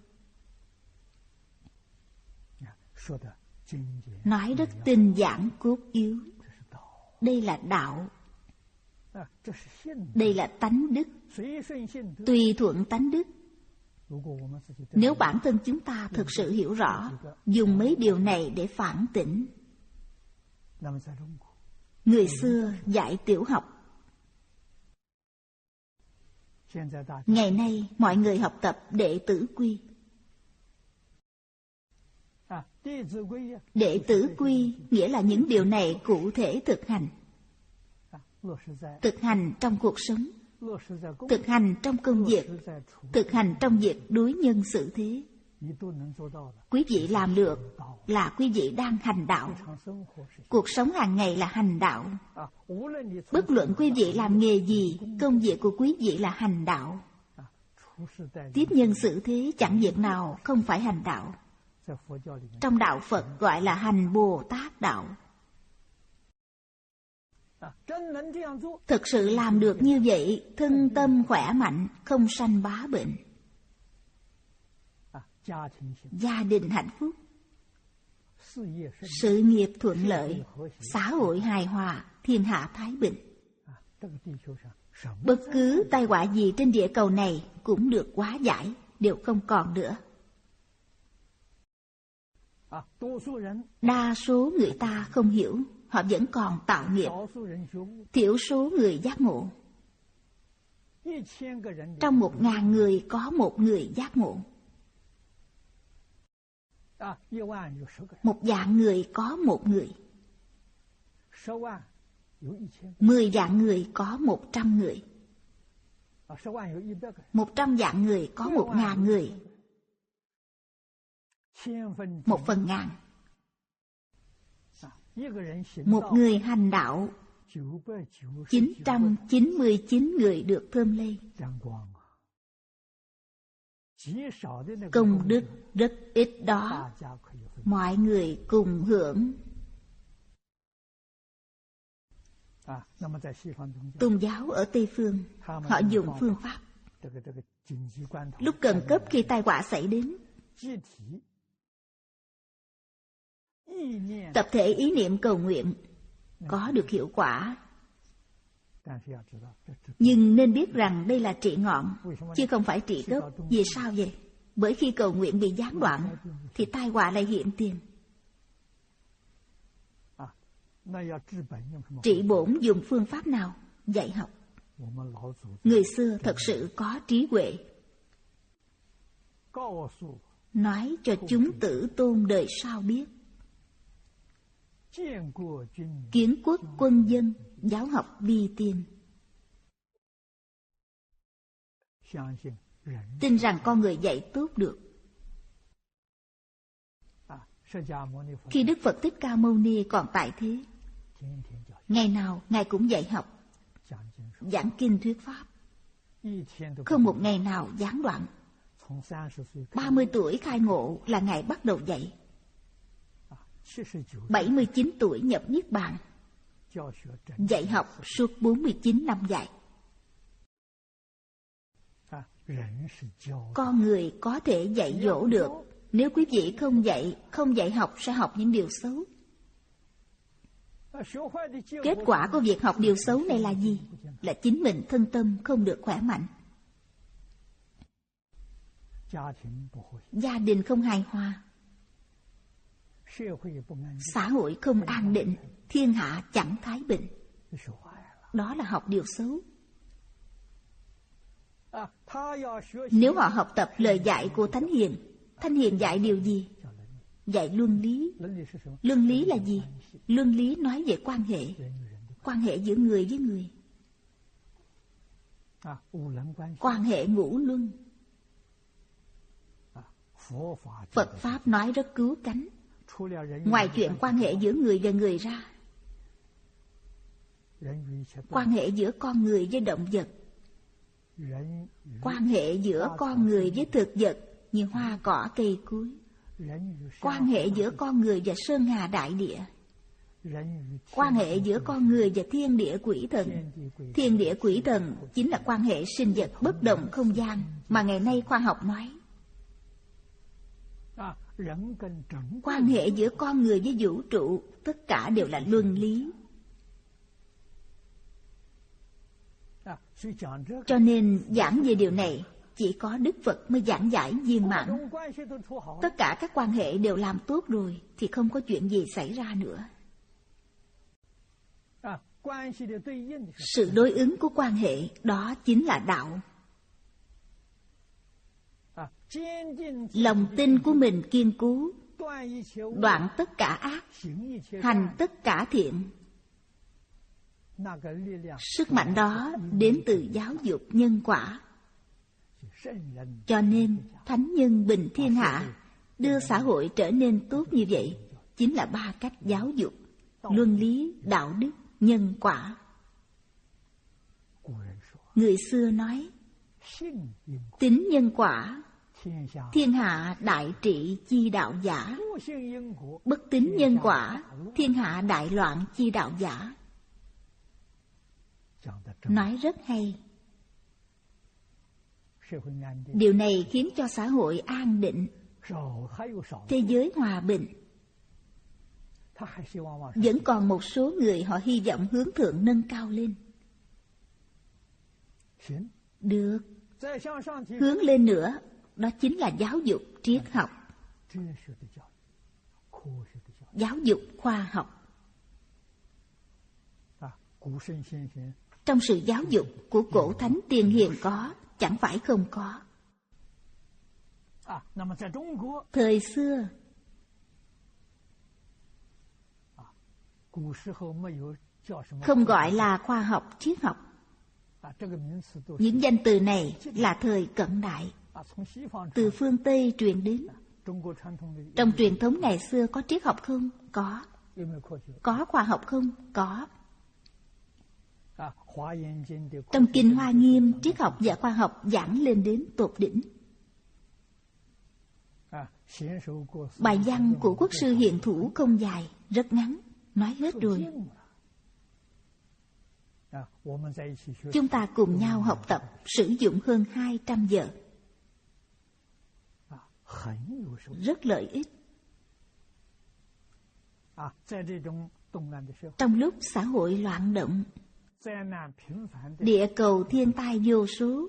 Nói rất tinh giản cốt yếu. Đây là đạo. Đây là tánh đức. Tùy thuận tánh đức. Nếu bản thân chúng ta thực sự hiểu rõ, dùng mấy điều này để phản tỉnh. Người xưa dạy tiểu học, ngày nay mọi người học tập đệ tử quy. Đệ tử quy nghĩa là những điều này cụ thể thực hành. Thực hành trong cuộc sống, thực hành trong công việc, thực hành trong việc đối nhân xử thế. Quý vị làm được là quý vị đang hành đạo. Cuộc sống hàng ngày là hành đạo. Bất luận quý vị làm nghề gì, công việc của quý vị là hành đạo. Tiếp nhân xử thế chẳng việc nào không phải hành đạo. Trong đạo Phật gọi là hành Bồ Tát đạo. Thực sự làm được như vậy, thân tâm khỏe mạnh, không sanh bá bệnh, gia đình hạnh phúc, sự nghiệp thuận lợi, xã hội hài hòa, thiên hạ thái bình. Bất cứ tai họa gì trên địa cầu này cũng được hóa giải, đều không còn nữa. Đa số người ta không hiểu, họ vẫn còn tạo nghiệp. Thiểu số người giác ngộ. Trong một ngàn người có một người giác ngộ. Một vạn người có một người. Mười vạn người có một trăm người. Một trăm vạn người có một ngàn người. Một phần ngàn. Một người hành đạo, chín trăm chín mươi chín người được thơm lây. Công đức rất ít đó, mọi người cùng hưởng. Tôn giáo ở Tây Phương, họ dùng phương pháp. Lúc cần cấp, khi tai họa xảy đến, tập thể ý niệm cầu nguyện có được hiệu quả. Nhưng nên biết rằng đây là trị ngọn, chứ không phải trị gốc. Vì sao vậy? Bởi khi cầu nguyện bị gián đoạn, thì tai họa lại hiện tiền. Trị bổn dùng phương pháp nào? Dạy học. Người xưa thật sự có trí huệ, nói cho chúng tử tôn đời sau biết. Kiến quốc quân dân, giáo học vi tiên. tin rằng con người dạy tốt được. Khi Đức Phật Thích Ca Mâu Ni còn tại thế, ngày nào Ngài cũng dạy học, giảng kinh thuyết pháp, không một ngày nào gián đoạn. ba mươi tuổi khai ngộ là Ngài bắt đầu dạy. bảy mươi chín tuổi nhập Niết Bàn, dạy học suốt bốn mươi chín năm dài. Con người có thể dạy dỗ được. Nếu quý vị không dạy, không dạy học sẽ học những điều xấu. Kết quả của việc học điều xấu này là gì? Là chính mình thân tâm không được khỏe mạnh, gia đình không hài hòa, xã hội không an định, thiên hạ chẳng thái bình. Đó là học điều xấu. Nếu họ học tập lời dạy của Thánh Hiền, Thánh Hiền dạy điều gì? Dạy luân lý. Luân lý là gì? Luân lý nói về quan hệ, quan hệ giữa người với người, quan hệ ngũ luân. Phật Pháp nói rất cứu cánh. Ngoài chuyện quan hệ giữa người và người ra, quan hệ giữa con người với động vật, quan hệ giữa con người với thực vật như hoa cỏ cây cối, quan hệ giữa con người và sơn hà đại địa, quan hệ giữa con người và thiên địa quỷ thần. Thiên địa quỷ thần chính là quan hệ sinh vật bất động không gian mà ngày nay khoa học nói. Quan hệ giữa con người với vũ trụ, tất cả đều là luân lý. Cho nên giảng về điều này, chỉ có Đức Phật mới giảng giải viên mãn. Tất cả các quan hệ đều làm tốt rồi thì không có chuyện gì xảy ra nữa. Sự đối ứng của quan hệ đó chính là đạo. Lòng tin của mình kiên cố, đoạn tất cả ác, hành tất cả thiện. Sức mạnh đó đến từ giáo dục nhân quả. Cho nên thánh nhân bình thiên hạ, đưa xã hội trở nên tốt như vậy, chính là ba cách giáo dục: luân lý, đạo đức, nhân quả. Người xưa nói, tín nhân quả, thiên hạ đại trị chi đạo giả. Bất tín nhân quả, thiên hạ đại loạn chi đạo giả. Nói rất hay. Điều này khiến cho xã hội an định, thế giới hòa bình. Vẫn còn một số người họ hy vọng hướng thượng nâng cao lên. Được. Hướng lên nữa, đó chính là giáo dục triết học, giáo dục khoa học. Trong sự giáo dục của cổ thánh tiên hiền có, chẳng phải không có. Thời xưa, không gọi là khoa học triết học. Những danh từ này là thời cận đại, từ phương Tây truyền đến. Trong truyền thống ngày xưa có triết học không? Có. Có khoa học không? Có. Trong Kinh Hoa Nghiêm, triết học và khoa học giảng lên đến tột đỉnh. Bài văn của quốc sư Hiền Thủ không dài, rất ngắn, nói hết rồi. Chúng ta cùng nhau học tập, sử dụng hơn hai trăm giờ. Rất lợi ích. Trong lúc xã hội loạn động, địa cầu thiên tai vô số,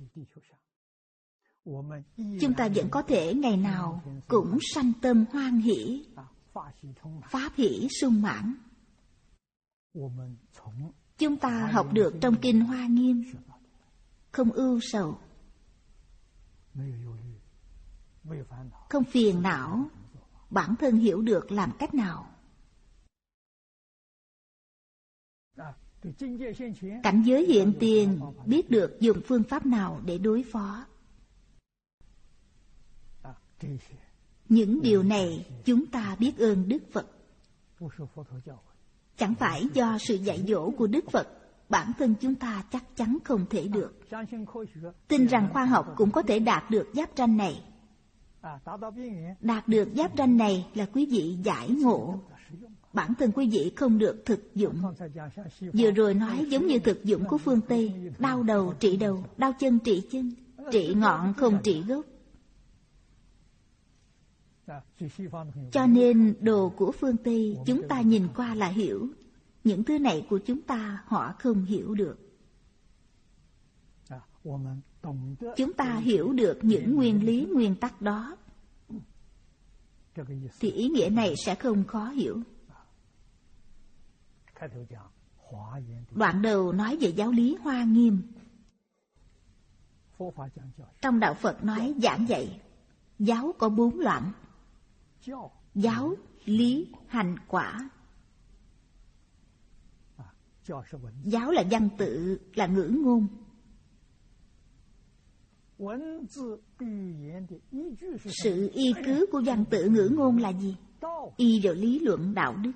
chúng ta vẫn có thể ngày nào cũng sanh tâm hoan hỷ, pháp hỷ sung mãn. Chúng ta học được trong Kinh Hoa Nghiêm, không ưu sầu, không phiền não, bản thân hiểu được làm cách nào. Cảnh giới hiện tiền biết được dùng phương pháp nào để đối phó. Những điều này chúng ta biết ơn Đức Phật. Chẳng phải do sự dạy dỗ của Đức Phật, bản thân chúng ta chắc chắn không thể được. Tin rằng khoa học cũng có thể đạt được giáp ranh này. Đạt được giáp ranh này là quý vị giải ngộ. Bản thân quý vị không được thực dụng. Vừa rồi nói giống như thực dụng của phương Tây, đau đầu trị đầu, đau chân trị chân, trị ngọn không trị gốc. Cho nên đồ của phương Tây chúng ta nhìn qua là hiểu. Những thứ này của chúng ta họ không hiểu được. Chúng ta hiểu được những nguyên lý nguyên tắc đó thì ý nghĩa này sẽ không khó hiểu. Đoạn đầu nói về giáo lý Hoa Nghiêm. Trong đạo Phật nói giảng dạy, giáo có bốn loại: giáo, lý, hành, quả. Giáo là văn tự, là ngữ ngôn. Sự y cứ của văn tự ngữ ngôn là gì? Y vào lý luận đạo đức.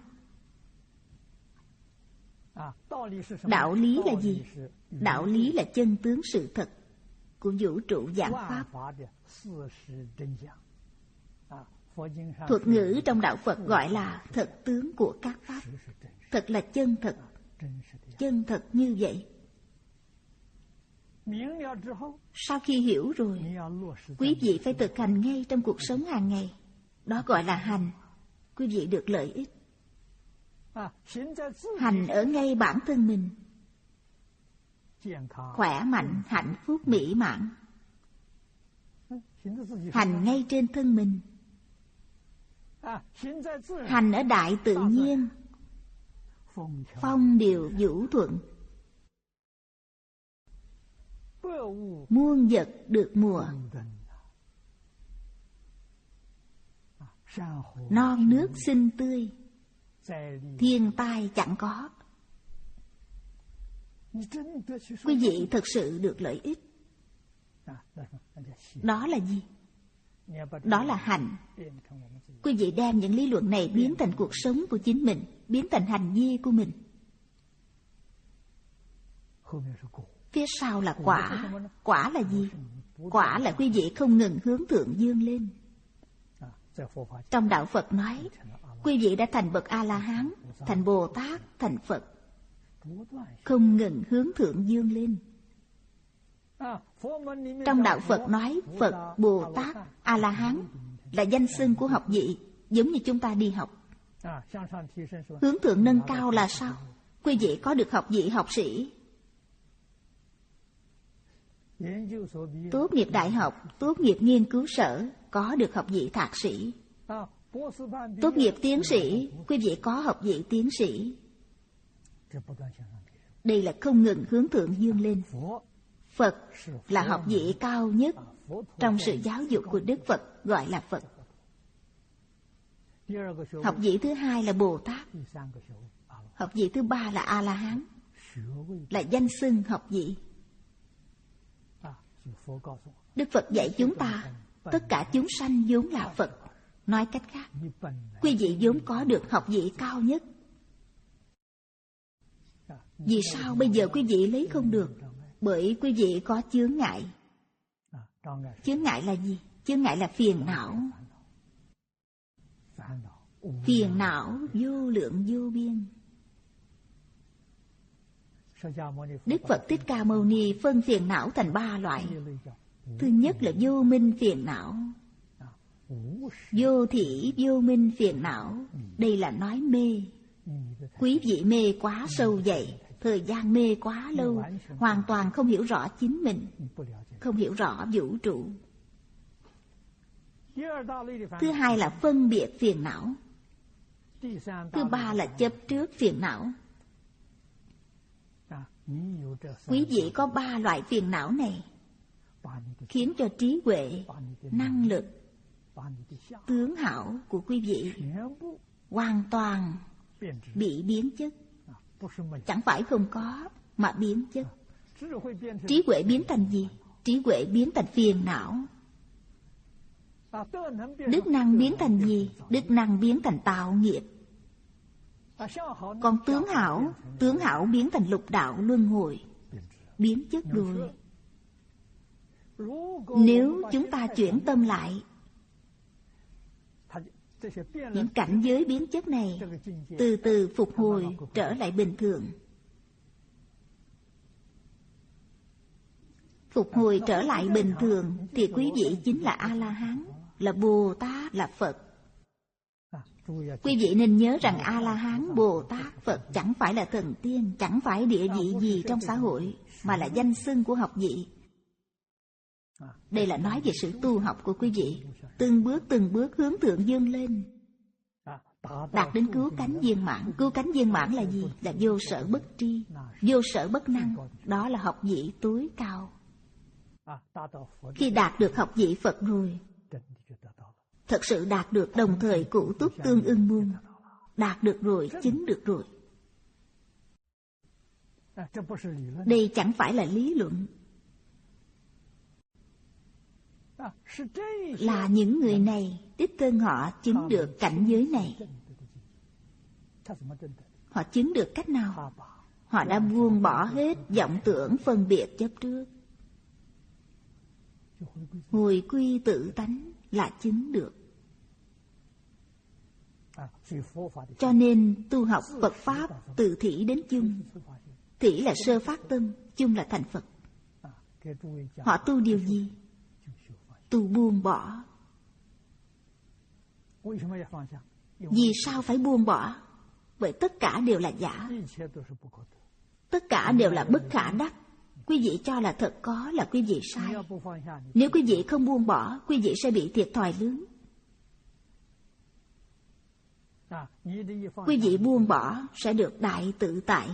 Đạo lý là gì? Đạo lý là chân tướng sự thật của vũ trụ vạn pháp. Thuật ngữ trong đạo Phật gọi là thật tướng của các pháp. Thật là chân thật. Chân thật như vậy. Sau khi hiểu rồi, quý vị phải thực hành ngay trong cuộc sống hàng ngày. Đó gọi là hành. Quý vị được lợi ích. Hành ở ngay bản thân mình. Khỏe mạnh, hạnh phúc, mỹ mãn. Hành ngay trên thân mình. Hành ở đại tự nhiên. Phong điều vũ thuận. Muôn vật được mùa. Non nước xinh tươi. Thiên tai chẳng có. Quý vị thực sự được lợi ích. Đó là gì? Đó là hành. Quý vị đem những lý luận này biến thành cuộc sống của chính mình, biến thành hành vi của mình. Phía sau là quả. Quả là gì? Quả là quý vị không ngừng hướng thượng dương lên. Trong đạo Phật nói, quý vị đã thành bậc A-la-hán, thành Bồ Tát, thành Phật, không ngừng hướng thượng dương lên. Trong đạo Phật nói Phật, Bồ Tát, A-la-hán là danh xưng của học vị, giống như chúng ta đi học. Hướng thượng nâng cao là sao? Quý vị có được học vị học sĩ, tốt nghiệp đại học, tốt nghiệp nghiên cứu sở, có được học vị thạc sĩ. Tốt nghiệp tiến sĩ, quý vị có học vị tiến sĩ. Đây là không ngừng hướng thượng dương lên. Phật là học vị cao nhất trong sự giáo dục của Đức Phật, gọi là Phật. Học vị thứ hai là Bồ Tát. Học vị thứ ba là A-la-hán, là danh xưng học vị. Đức Phật dạy chúng ta, tất cả chúng sanh vốn là Phật. Nói cách khác, quý vị vốn có được học vị cao nhất. Vì sao bây giờ quý vị lấy không được? Bởi quý vị có chướng ngại. Chướng ngại là gì? Chướng ngại là phiền não. Phiền não vô lượng vô biên. Đức Phật Thích Ca Mâu Ni phân phiền não thành ba loại. Thứ nhất là vô minh phiền não. Vô thỉ vô minh phiền não. Đây là nói mê. Quý vị mê quá sâu dày, thời gian mê quá lâu, hoàn toàn không hiểu rõ chính mình, không hiểu rõ vũ trụ. Thứ hai là phân biệt phiền não. Thứ ba là chấp trước phiền não. Quý vị có ba loại phiền não này, khiến cho trí huệ, năng lực, tướng hảo của quý vị hoàn toàn bị biến chất. chẳng phải không có, mà biến chất. Trí huệ biến thành gì? Trí huệ biến thành phiền não. Đức năng biến thành gì? Đức năng biến thành tạo nghiệp. Còn tướng hảo, tướng hảo biến thành lục đạo luân hồi, biến chất rồi. Nếu chúng ta chuyển tâm lại, những cảnh giới biến chất này từ từ phục hồi trở lại bình thường. Phục hồi trở lại bình thường thì quý vị chính là A-la-hán, là Bồ Tát, là Phật. Quý vị nên nhớ rằng A-la-hán, Bồ Tát, Phật chẳng phải là thần tiên, chẳng phải địa vị gì trong xã hội, mà là danh xưng của học vị. Đây là nói về sự tu học của quý vị, từng bước từng bước hướng thượng dâng lên, đạt đến cứu cánh viên mãn. Cứu cánh viên mãn là gì? Là vô sở bất tri, vô sở bất năng. Đó là học vị tối cao. Khi đạt được học vị Phật rồi, thật sự đạt được, đồng thời cụ túc tương ưng môn. Đạt được rồi, chứng được rồi. Đây chẳng phải là lý luận. Là những người này đích thân họ chứng được cảnh giới này. Họ chứng được cách nào? Họ đã buông bỏ hết vọng tưởng phân biệt chấp trước, hồi quy tự tánh là chứng được. Cho nên tu học Phật Pháp từ thỉ đến chung. Thỉ là sơ phát tâm, chung là thành Phật. Họ tu điều gì? Tu buông bỏ. Vì sao phải buông bỏ? Bởi tất cả đều là giả, tất cả đều là bất khả đắc. Quý vị cho là thật có là quý vị sai. Nếu quý vị không buông bỏ, quý vị sẽ bị thiệt thòi lớn. Quý vị buông bỏ sẽ được đại tự tại.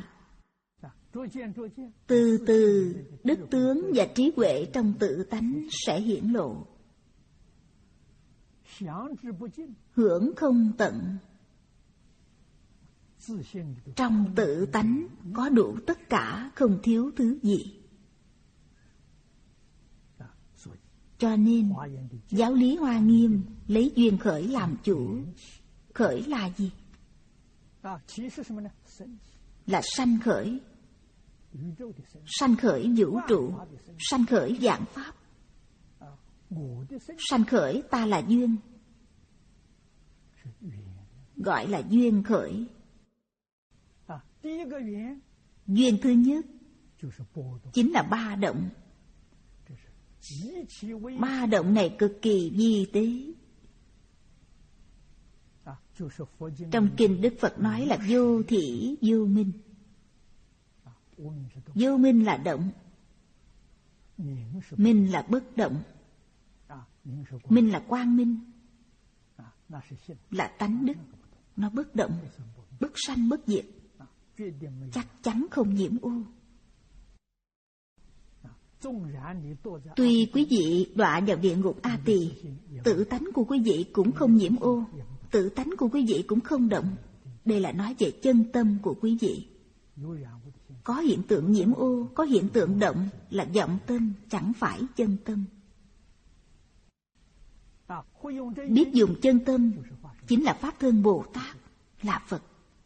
Từ từ đức tướng và trí huệ trong tự tánh sẽ hiển lộ. Hưởng không tận. Trong tự tánh có đủ tất cả, không thiếu thứ gì. Cho nên giáo lý Hoa Nghiêm lấy duyên khởi làm chủ. Khởi là gì? Là sanh khởi. Sanh khởi vũ trụ, sanh khởi vạn pháp. Sanh khởi ta là duyên, gọi là duyên khởi. Duyên thứ nhất chính là ba động. Ba động này cực kỳ vi tế. Trong kinh Đức Phật nói là vô thỉ vô minh. Vô minh là động, minh là bất động. Minh là quang minh, là tánh đức. Nó bất động, bất sanh bất diệt, chắc chắn không nhiễm ô. Tuy quý vị đọa vào địa ngục A Tỳ, tự tánh của quý vị cũng không nhiễm ô, tự tánh của quý vị cũng không động. Đây là nói về chân tâm của quý vị. Có hiện tượng nhiễm ô, có hiện tượng động là vọng tâm, chẳng phải chân tâm. Biết dùng chân tâm chính là Pháp Thân Bồ Tát, là Phật.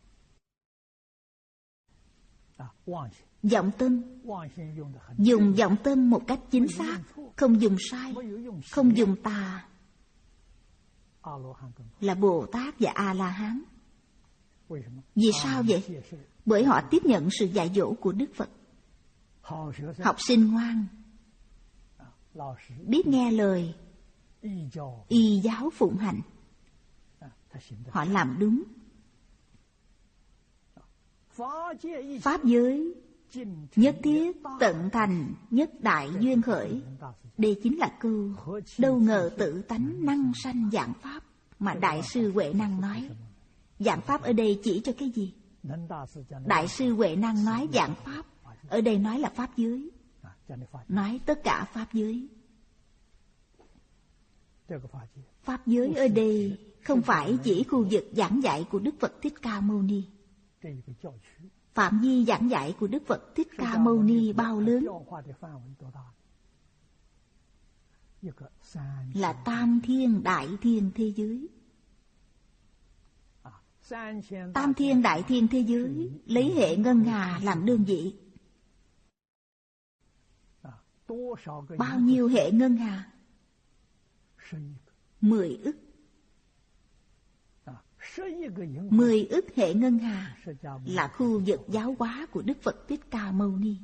Vọng tâm, dùng vọng tâm một cách chính xác, không dùng sai, không dùng tà, là Bồ Tát và A-la-hán. Vì sao vậy? Bởi họ tiếp nhận sự dạy dỗ của Đức Phật. Học sinh ngoan, biết nghe lời, y giáo phụng hành. Họ làm đúng. Pháp giới nhất thiết tận thành, nhất đại duyên khởi. Đây chính là câu đâu ngờ tự tánh năng sanh vạn pháp mà Đại sư Huệ Năng nói. Vạn pháp ở đây chỉ cho cái gì? Đại sư Huệ Năng nói vạn pháp, ở đây nói là pháp giới, nói tất cả pháp giới. Pháp giới ở đây không phải chỉ khu vực giảng dạy của Đức Phật Thích Ca Mâu Ni. Phạm vi giảng dạy của Đức Phật Thích Ca Mâu Ni bao lớn? Là tam thiên đại thiên thế giới. Tam thiên đại thiên thế giới lấy hệ ngân hà làm đơn vị. Bao nhiêu hệ ngân hà? Mười ức. Mười ức hệ ngân hà là khu vực giáo hóa của Đức Phật Thích Ca Mâu Ni.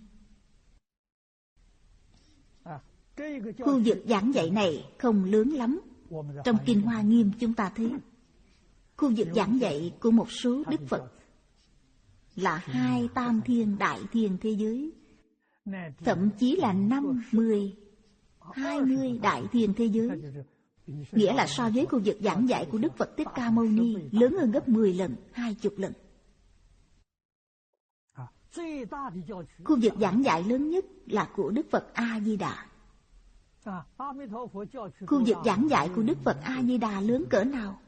Khu vực giảng dạy này không lớn lắm. Trong Kinh Hoa Nghiêm chúng ta thấy khu vực giảng dạy của một số Đức Phật là hai tam thiên đại thiên thế giới, thậm chí là năm, mười, hai mươi đại thiên thế giới. Nghĩa là so với khu vực giảng dạy của Đức Phật Thích Ca Mâu Ni lớn hơn gấp mười lần, hai chục lần. Khu vực giảng dạy lớn nhất là của Đức Phật A Di Đà. Khu vực giảng dạy của Đức Phật A Di Đà lớn cỡ nào?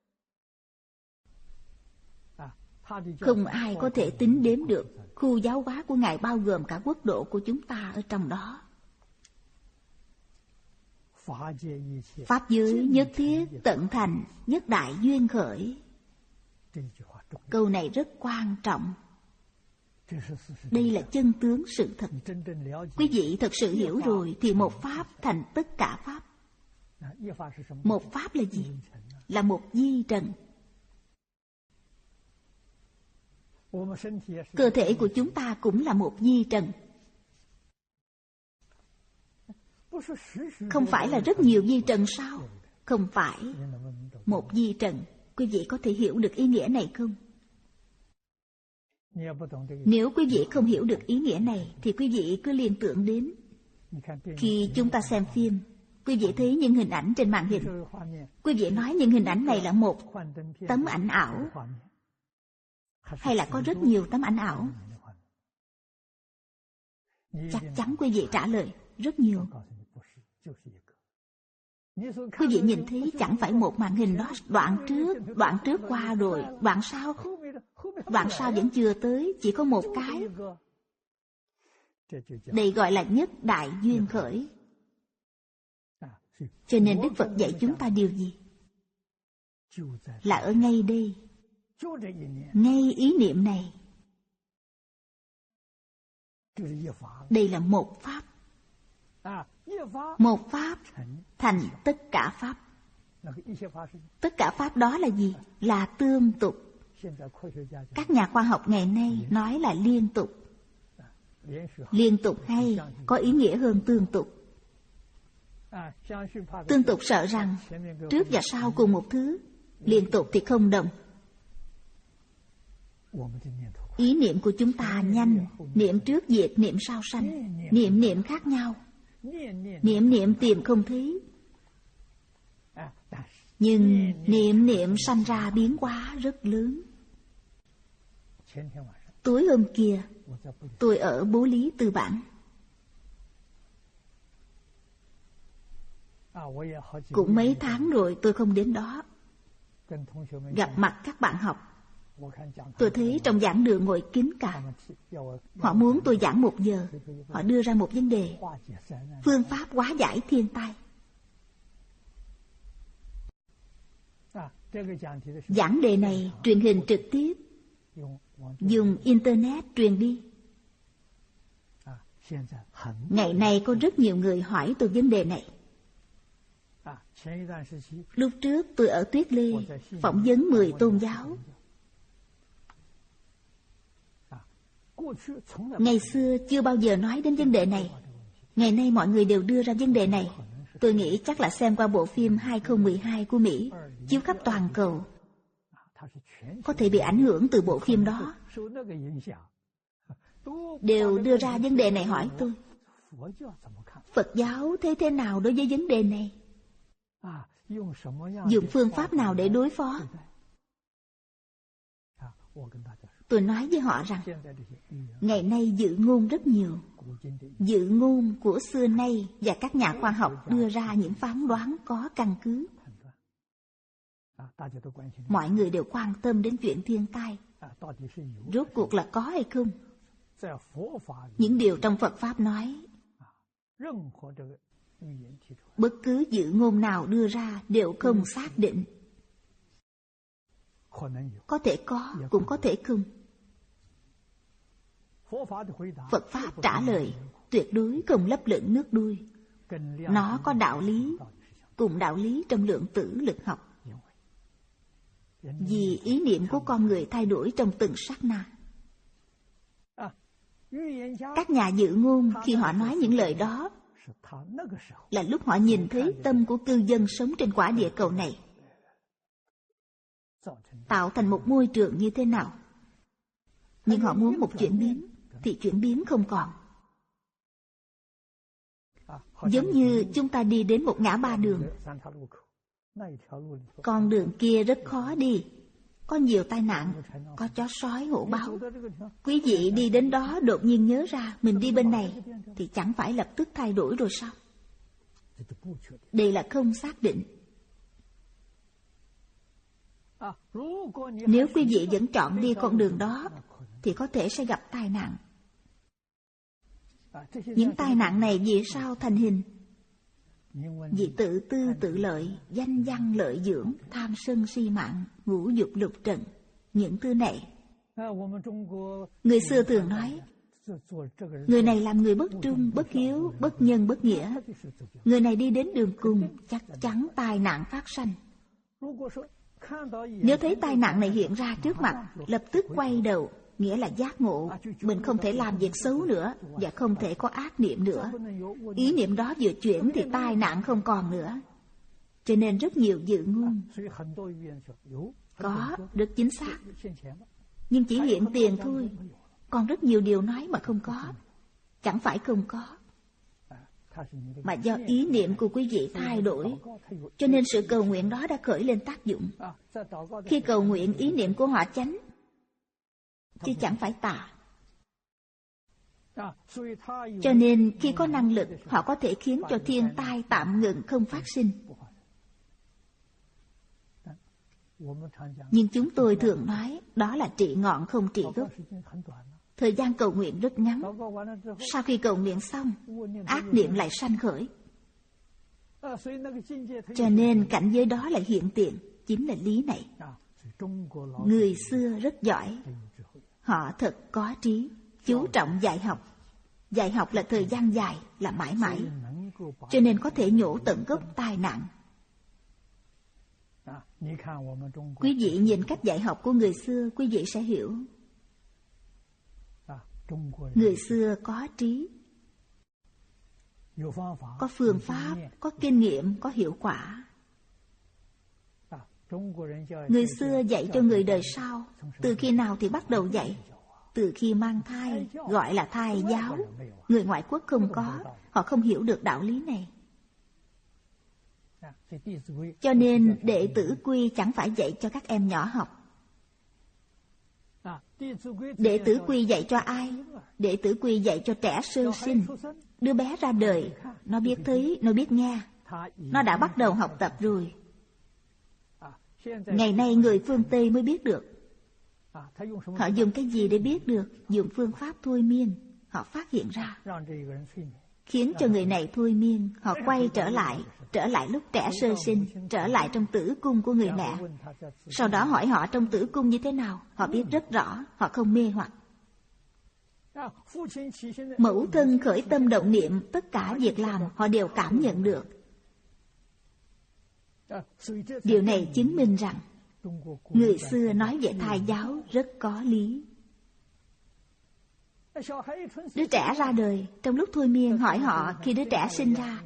Không ai có thể tính đếm được. Khu giáo hóa của Ngài bao gồm cả quốc độ của chúng ta ở trong đó. Pháp giới nhất thiết tận thành, nhất đại duyên khởi. Câu này rất quan trọng. Đây là chân tướng sự thật. Quý vị thật sự hiểu rồi thì một pháp thành tất cả pháp. Một pháp là gì? Là một di trần. Cơ thể của chúng ta cũng là một di trần. Không phải là rất nhiều di trần sao? Không phải. Một di trần. Quý vị có thể hiểu được ý nghĩa này không? Nếu quý vị không hiểu được ý nghĩa này thì quý vị cứ liên tưởng đến khi chúng ta xem phim, quý vị thấy những hình ảnh trên màn hình. Quý vị nói những hình ảnh này là một tấm ảnh ảo, hay là có rất nhiều tấm ảnh ảo? Chắc chắn quý vị trả lời rất nhiều. Quý vị nhìn thấy chẳng phải một màn hình đó, đoạn trước, đoạn trước qua rồi, đoạn sau, đoạn sau vẫn chưa tới, chỉ có một cái. Đây gọi là nhất đại duyên khởi. Cho nên Đức Phật dạy chúng ta điều gì? Là ở ngay đây, ngay ý niệm này. Đây là một pháp. Một pháp thành tất cả pháp. Tất cả pháp đó là gì? Là tương tục. Các nhà khoa học ngày nay nói là liên tục. Liên tục hay có ý nghĩa hơn tương tục. Tương tục sợ rằng trước và sau cùng một thứ, liên tục thì không đồng. Ý niệm của chúng ta nhanh, niệm trước diệt, niệm sau sanh, niệm niệm khác nhau. Niệm niệm tìm không thấy. Nhưng niệm niệm sanh ra biến hóa rất lớn. Tối hôm kia, tôi ở Bố Lý Tư Bản. Cũng mấy tháng rồi tôi không đến đó. Gặp mặt các bạn học, tôi thấy trong giảng đường ngồi kín cả. Họ muốn tôi giảng một giờ. Họ đưa ra một vấn đề: phương pháp hóa giải thiên tai. Giảng đề này truyền hình trực tiếp, dùng Internet truyền đi. Ngày nay có rất nhiều người hỏi tôi vấn đề này. Lúc trước tôi ở Tuyết Lê phỏng vấn mười tôn giáo. Ngày xưa chưa bao giờ nói đến vấn đề này. Ngày nay mọi người đều đưa ra vấn đề này. Tôi nghĩ chắc là xem qua bộ phim hai không một hai của Mỹ, chiếu khắp toàn cầu, có thể bị ảnh hưởng từ bộ phim đó. Đều đưa ra vấn đề này hỏi tôi: Phật giáo thấy thế nào đối với vấn đề này? Dùng phương pháp nào để đối phó? Tôi nói với họ rằng ngày nay dự ngôn rất nhiều. Dự ngôn của xưa nay và các nhà khoa học đưa ra những phán đoán có căn cứ. Mọi người đều quan tâm đến chuyện thiên tai. rốt cuộc là có hay không? Những điều trong Phật Pháp nói, bất cứ dự ngôn nào đưa ra đều không xác định. Có thể có, cũng có thể không. Phật Pháp trả lời tuyệt đối không lấp lửng nước đuôi. Nó có đạo lý, cùng đạo lý trong lượng tử lực học. Vì ý niệm của con người thay đổi trong từng sát na. Các nhà dự ngôn khi họ nói những lời đó là lúc họ nhìn thấy tâm của cư dân sống trên quả địa cầu này tạo thành một môi trường như thế nào. Nhưng họ muốn một chuyển biến thì chuyển biến không còn. Giống như chúng ta đi đến một ngã ba đường, con đường kia rất khó đi, có nhiều tai nạn, có chó sói hổ báo. Quý vị đi đến đó đột nhiên nhớ ra mình đi bên này thì chẳng phải lập tức thay đổi rồi sao? Đây là không xác định. Nếu quý vị vẫn chọn đi con đường đó thì có thể sẽ gặp tai nạn. Những tai nạn này vì sao thành hình? Vì tự tư tự lợi, danh văn lợi dưỡng, tham sân si mạng, ngũ dục lục trần. Những thứ này, người xưa thường nói, người này làm người bất trung, bất hiếu, bất nhân, bất nghĩa. Người này đi đến đường cùng, chắc chắn tai nạn phát sanh. Nếu thấy tai nạn này hiện ra trước mặt, lập tức quay đầu, nghĩa là giác ngộ. Mình không thể làm việc xấu nữa và không thể có ác niệm nữa. Ý niệm đó vừa chuyển thì tai nạn không còn nữa. Cho nên rất nhiều dự ngôn có, rất chính xác, nhưng chỉ hiện tiền thôi. Còn rất nhiều điều nói mà không có. Chẳng phải không có, mà do ý niệm của quý vị thay đổi. Cho nên sự cầu nguyện đó đã khởi lên tác dụng. Khi cầu nguyện, ý niệm của họ chánh, chứ chẳng phải tà. Cho nên khi có năng lực, họ có thể khiến cho thiên tai tạm ngừng không phát sinh. Nhưng chúng tôi thường nói, đó là trị ngọn không trị gốc. Thời gian cầu nguyện rất ngắn. Sau khi cầu nguyện xong, ác niệm lại sanh khởi. Cho nên cảnh giới đó là hiện tiền, chính là lý này. Người xưa rất giỏi. Họ thật có trí, chú trọng dạy học. Dạy học là thời gian dài, là mãi mãi. Cho nên có thể nhổ tận gốc tai nạn. Quý vị nhìn cách dạy học của người xưa, quý vị sẽ hiểu. Người xưa có trí, có phương pháp, có kinh nghiệm, có hiệu quả. Người xưa dạy cho người đời sau, từ khi nào thì bắt đầu dạy? Từ khi mang thai, gọi là thai giáo. Người ngoại quốc không có, họ không hiểu được đạo lý này. Cho nên đệ tử quy chẳng phải dạy cho các em nhỏ học. Đệ tử quy dạy cho ai? Đệ tử quy dạy cho trẻ sơ sinh. Đứa bé ra đời, nó biết thấy, nó biết nghe. Nó đã bắt đầu học tập rồi. Ngày nay người phương Tây mới biết được. Họ dùng cái gì để biết được? Dùng phương pháp thôi miên. Họ phát hiện ra, khiến cho người này thôi miên. Họ quay trở lại, trở lại lúc trẻ sơ sinh, trở lại trong tử cung của người mẹ. Sau đó hỏi họ trong tử cung như thế nào. Họ biết rất rõ, họ không mê hoặc. Mẫu thân khởi tâm động niệm, tất cả việc làm họ đều cảm nhận được. Điều này chứng minh rằng người xưa nói về thai giáo rất có lý. Đứa trẻ ra đời, trong lúc thôi miên hỏi họ khi đứa trẻ sinh ra,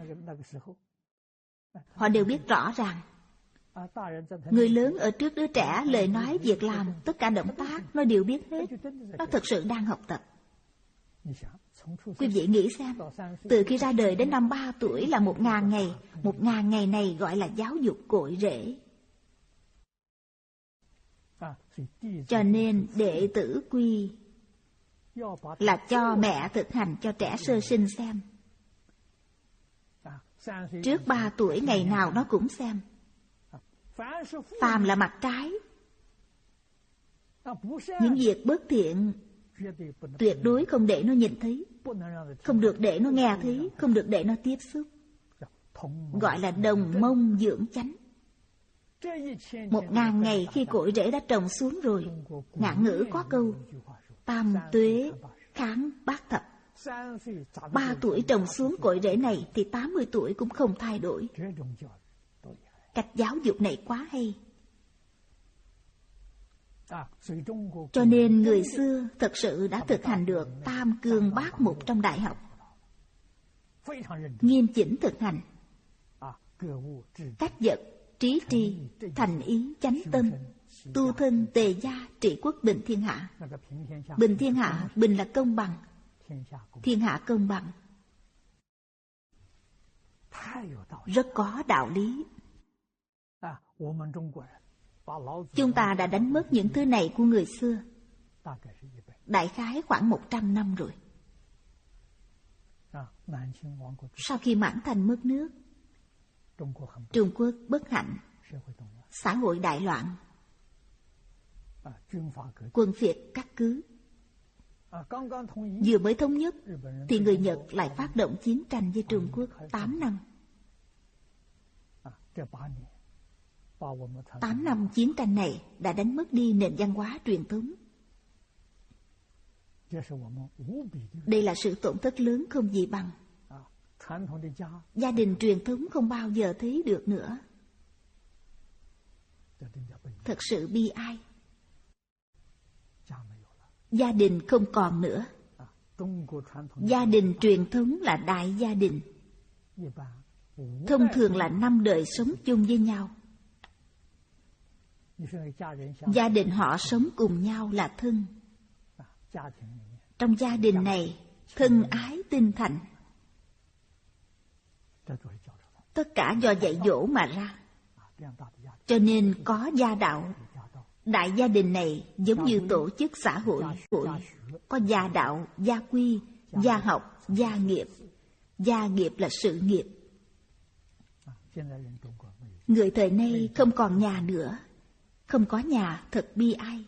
họ đều biết rõ ràng. Người lớn ở trước đứa trẻ, lời nói, việc làm, tất cả động tác, nó đều biết hết. Nó thực sự đang học tập. Quý vị nghĩ xem, từ khi ra đời đến năm ba tuổi là một ngàn ngày. Một ngàn ngày này gọi là giáo dục cội rễ. Cho nên đệ tử quy là cho mẹ thực hành cho trẻ sơ sinh xem. Trước ba tuổi ngày nào nó cũng xem. Phàm là mặt trái, Những việc bất thiện tuyệt đối không để nó nhìn thấy, không được để nó nghe thấy, không được để nó tiếp xúc. Gọi là đồng mông dưỡng chánh. Một ngàn ngày khi cội rễ đã trồng xuống rồi, ngạn ngữ có câu tam tuế kháng bát thập. Ba tuổi trồng xuống cội rễ này thì tám mươi tuổi cũng không thay đổi. Cách giáo dục này quá hay. Cho nên người xưa thật sự đã thực hành được tam cương bát mục trong đại học, nghiêm chỉnh thực hành. Cách vật, trí tri, thành ý, chánh tâm, tu thân, tề gia, trị quốc, bình thiên hạ. Bình thiên hạ, bình là công bằng, thiên hạ công bằng. Rất có đạo lý. Chúng ta đã đánh mất những thứ này của người xưa, đại khái khoảng một trăm năm rồi. Sau khi Mãn Thành mất nước, Trung Quốc bất hạnh, xã hội đại loạn, quân phiệt cắt cứ. Vừa mới thống nhất thì người Nhật lại phát động chiến tranh với Trung Quốc tám năm. Tám năm chiến tranh này đã đánh mất đi nền văn hóa truyền thống. Đây là sự tổn thất lớn không gì bằng. Gia đình truyền thống không bao giờ thấy được nữa. Thật sự bi ai. Gia đình không còn nữa. Gia đình truyền thống là đại gia đình. Thông thường là năm đời sống chung với nhau. Gia đình họ sống cùng nhau là thân. Trong gia đình này, thân ái tinh thành. Tất cả do dạy dỗ mà ra. Cho nên có gia đạo. Đại gia đình này giống như tổ chức xã hội, hội. Có gia đạo, gia quy, gia học, gia nghiệp. Gia nghiệp là sự nghiệp. Người thời nay không còn nhà nữa. Không có nhà thật bi ai.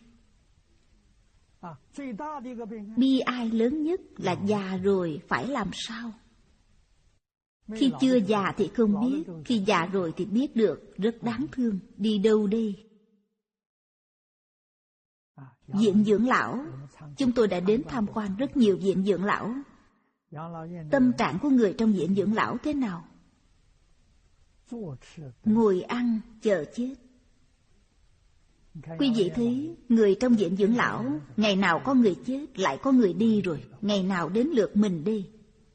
Bi ai lớn nhất là già rồi phải làm sao? Khi chưa già thì không biết, khi già rồi thì biết được, rất đáng thương. Đi đâu đây? Viện dưỡng lão, chúng tôi đã đến tham quan rất nhiều viện dưỡng lão. Tâm trạng của người trong viện dưỡng lão thế nào? Ngồi ăn, chờ chết. Quý vị thấy, người trong viện dưỡng lão, ngày nào có người chết, lại có người đi rồi, ngày nào đến lượt mình đi.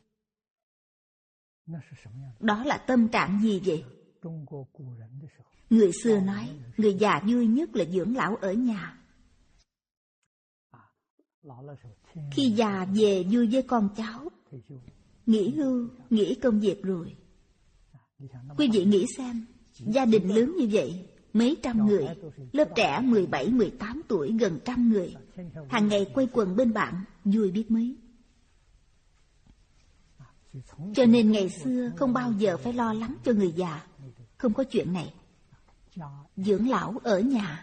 Đó là tâm trạng gì vậy? Người xưa nói, người già vui nhất là dưỡng lão ở nhà. Khi già về vui với con cháu, nghỉ hưu, nghỉ công việc rồi. Quý vị nghĩ xem, gia đình lớn như vậy, mấy trăm người, lớp trẻ mười bảy, mười tám tuổi gần trăm người, hàng ngày quây quần bên bạn, vui biết mấy. Cho nên ngày xưa không bao giờ phải lo lắng cho người già, không có chuyện này. Dưỡng lão ở nhà.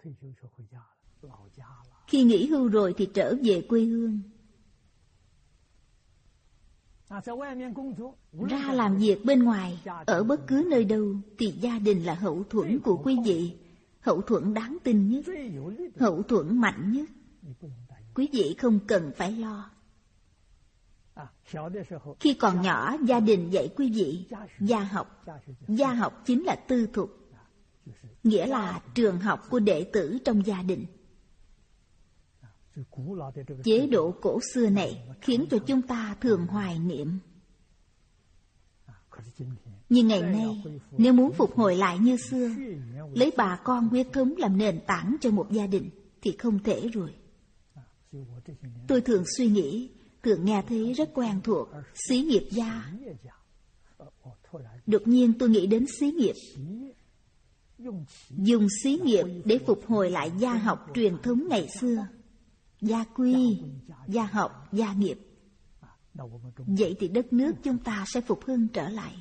Khi nghỉ hưu rồi thì trở về quê hương. Ra làm việc bên ngoài, ở bất cứ nơi đâu thì gia đình là hậu thuẫn của quý vị, hậu thuẫn đáng tin nhất, hậu thuẫn mạnh nhất. Quý vị không cần phải lo. Khi còn nhỏ, gia đình dạy quý vị gia học. Gia học chính là tư thục, nghĩa là trường học của đệ tử trong gia đình. Chế độ cổ xưa này khiến cho chúng ta thường hoài niệm. Nhưng ngày nay, nếu muốn phục hồi lại như xưa, lấy bà con huyết thống làm nền tảng cho một gia đình, thì không thể rồi. Tôi thường suy nghĩ, thường nghe thấy rất quen thuộc, xí nghiệp gia. Đột nhiên tôi nghĩ đến xí nghiệp. Dùng xí nghiệp để phục hồi lại gia học truyền thống ngày xưa. Gia quy, gia học, gia nghiệp. Vậy thì đất nước chúng ta sẽ phục hưng trở lại.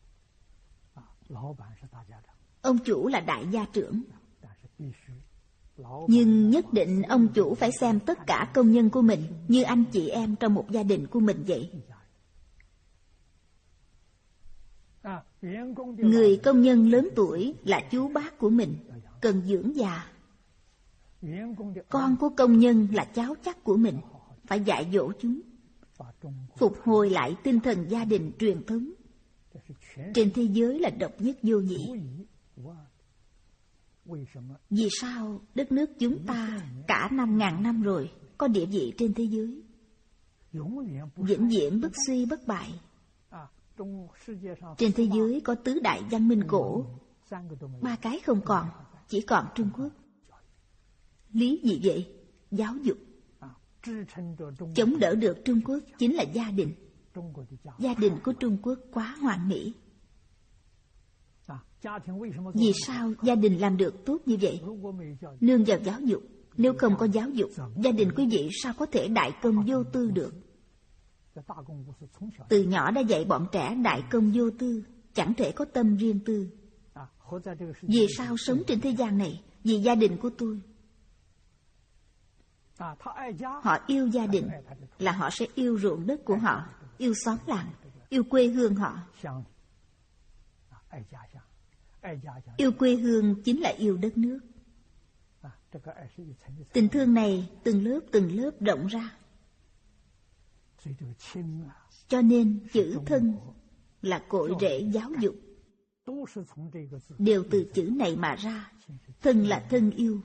Ông chủ là đại gia trưởng, Nhưng nhất định ông chủ phải xem tất cả công nhân của mình như anh chị em trong một gia đình của mình vậy. Người công nhân lớn tuổi là chú bác của mình, cần dưỡng già. Con của công nhân là cháu chắc của mình, phải dạy dỗ chúng, phục hồi lại tinh thần gia đình truyền thống. Trên thế giới là độc nhất vô nhị. Vì sao đất nước chúng ta cả năm ngàn năm rồi có địa vị trên thế giới, vĩnh viễn bất suy bất bại? Trên thế giới có tứ đại văn minh cổ, ba cái không còn, chỉ còn Trung Quốc. Lý gì vậy? Giáo dục. Chống đỡ được Trung Quốc chính là gia đình. Gia đình của Trung Quốc quá hoàn mỹ. Vì sao gia đình làm được tốt như vậy? Nương vào giáo dục. Nếu không có giáo dục, gia đình quý vị sao có thể đại công vô tư được? Từ nhỏ đã dạy bọn trẻ đại công vô tư, chẳng thể có tâm riêng tư. Vì sao sống trên thế gian này? Vì gia đình của tôi. Họ yêu gia đình là họ sẽ yêu ruộng đất của họ, yêu xóm làng, yêu quê hương họ. Yêu quê hương chính là yêu đất nước. Tình thương này từng lớp từng lớp rộng ra. Cho nên chữ thân là cội rễ giáo dục, đều từ chữ này mà ra. Thân là thân yêu.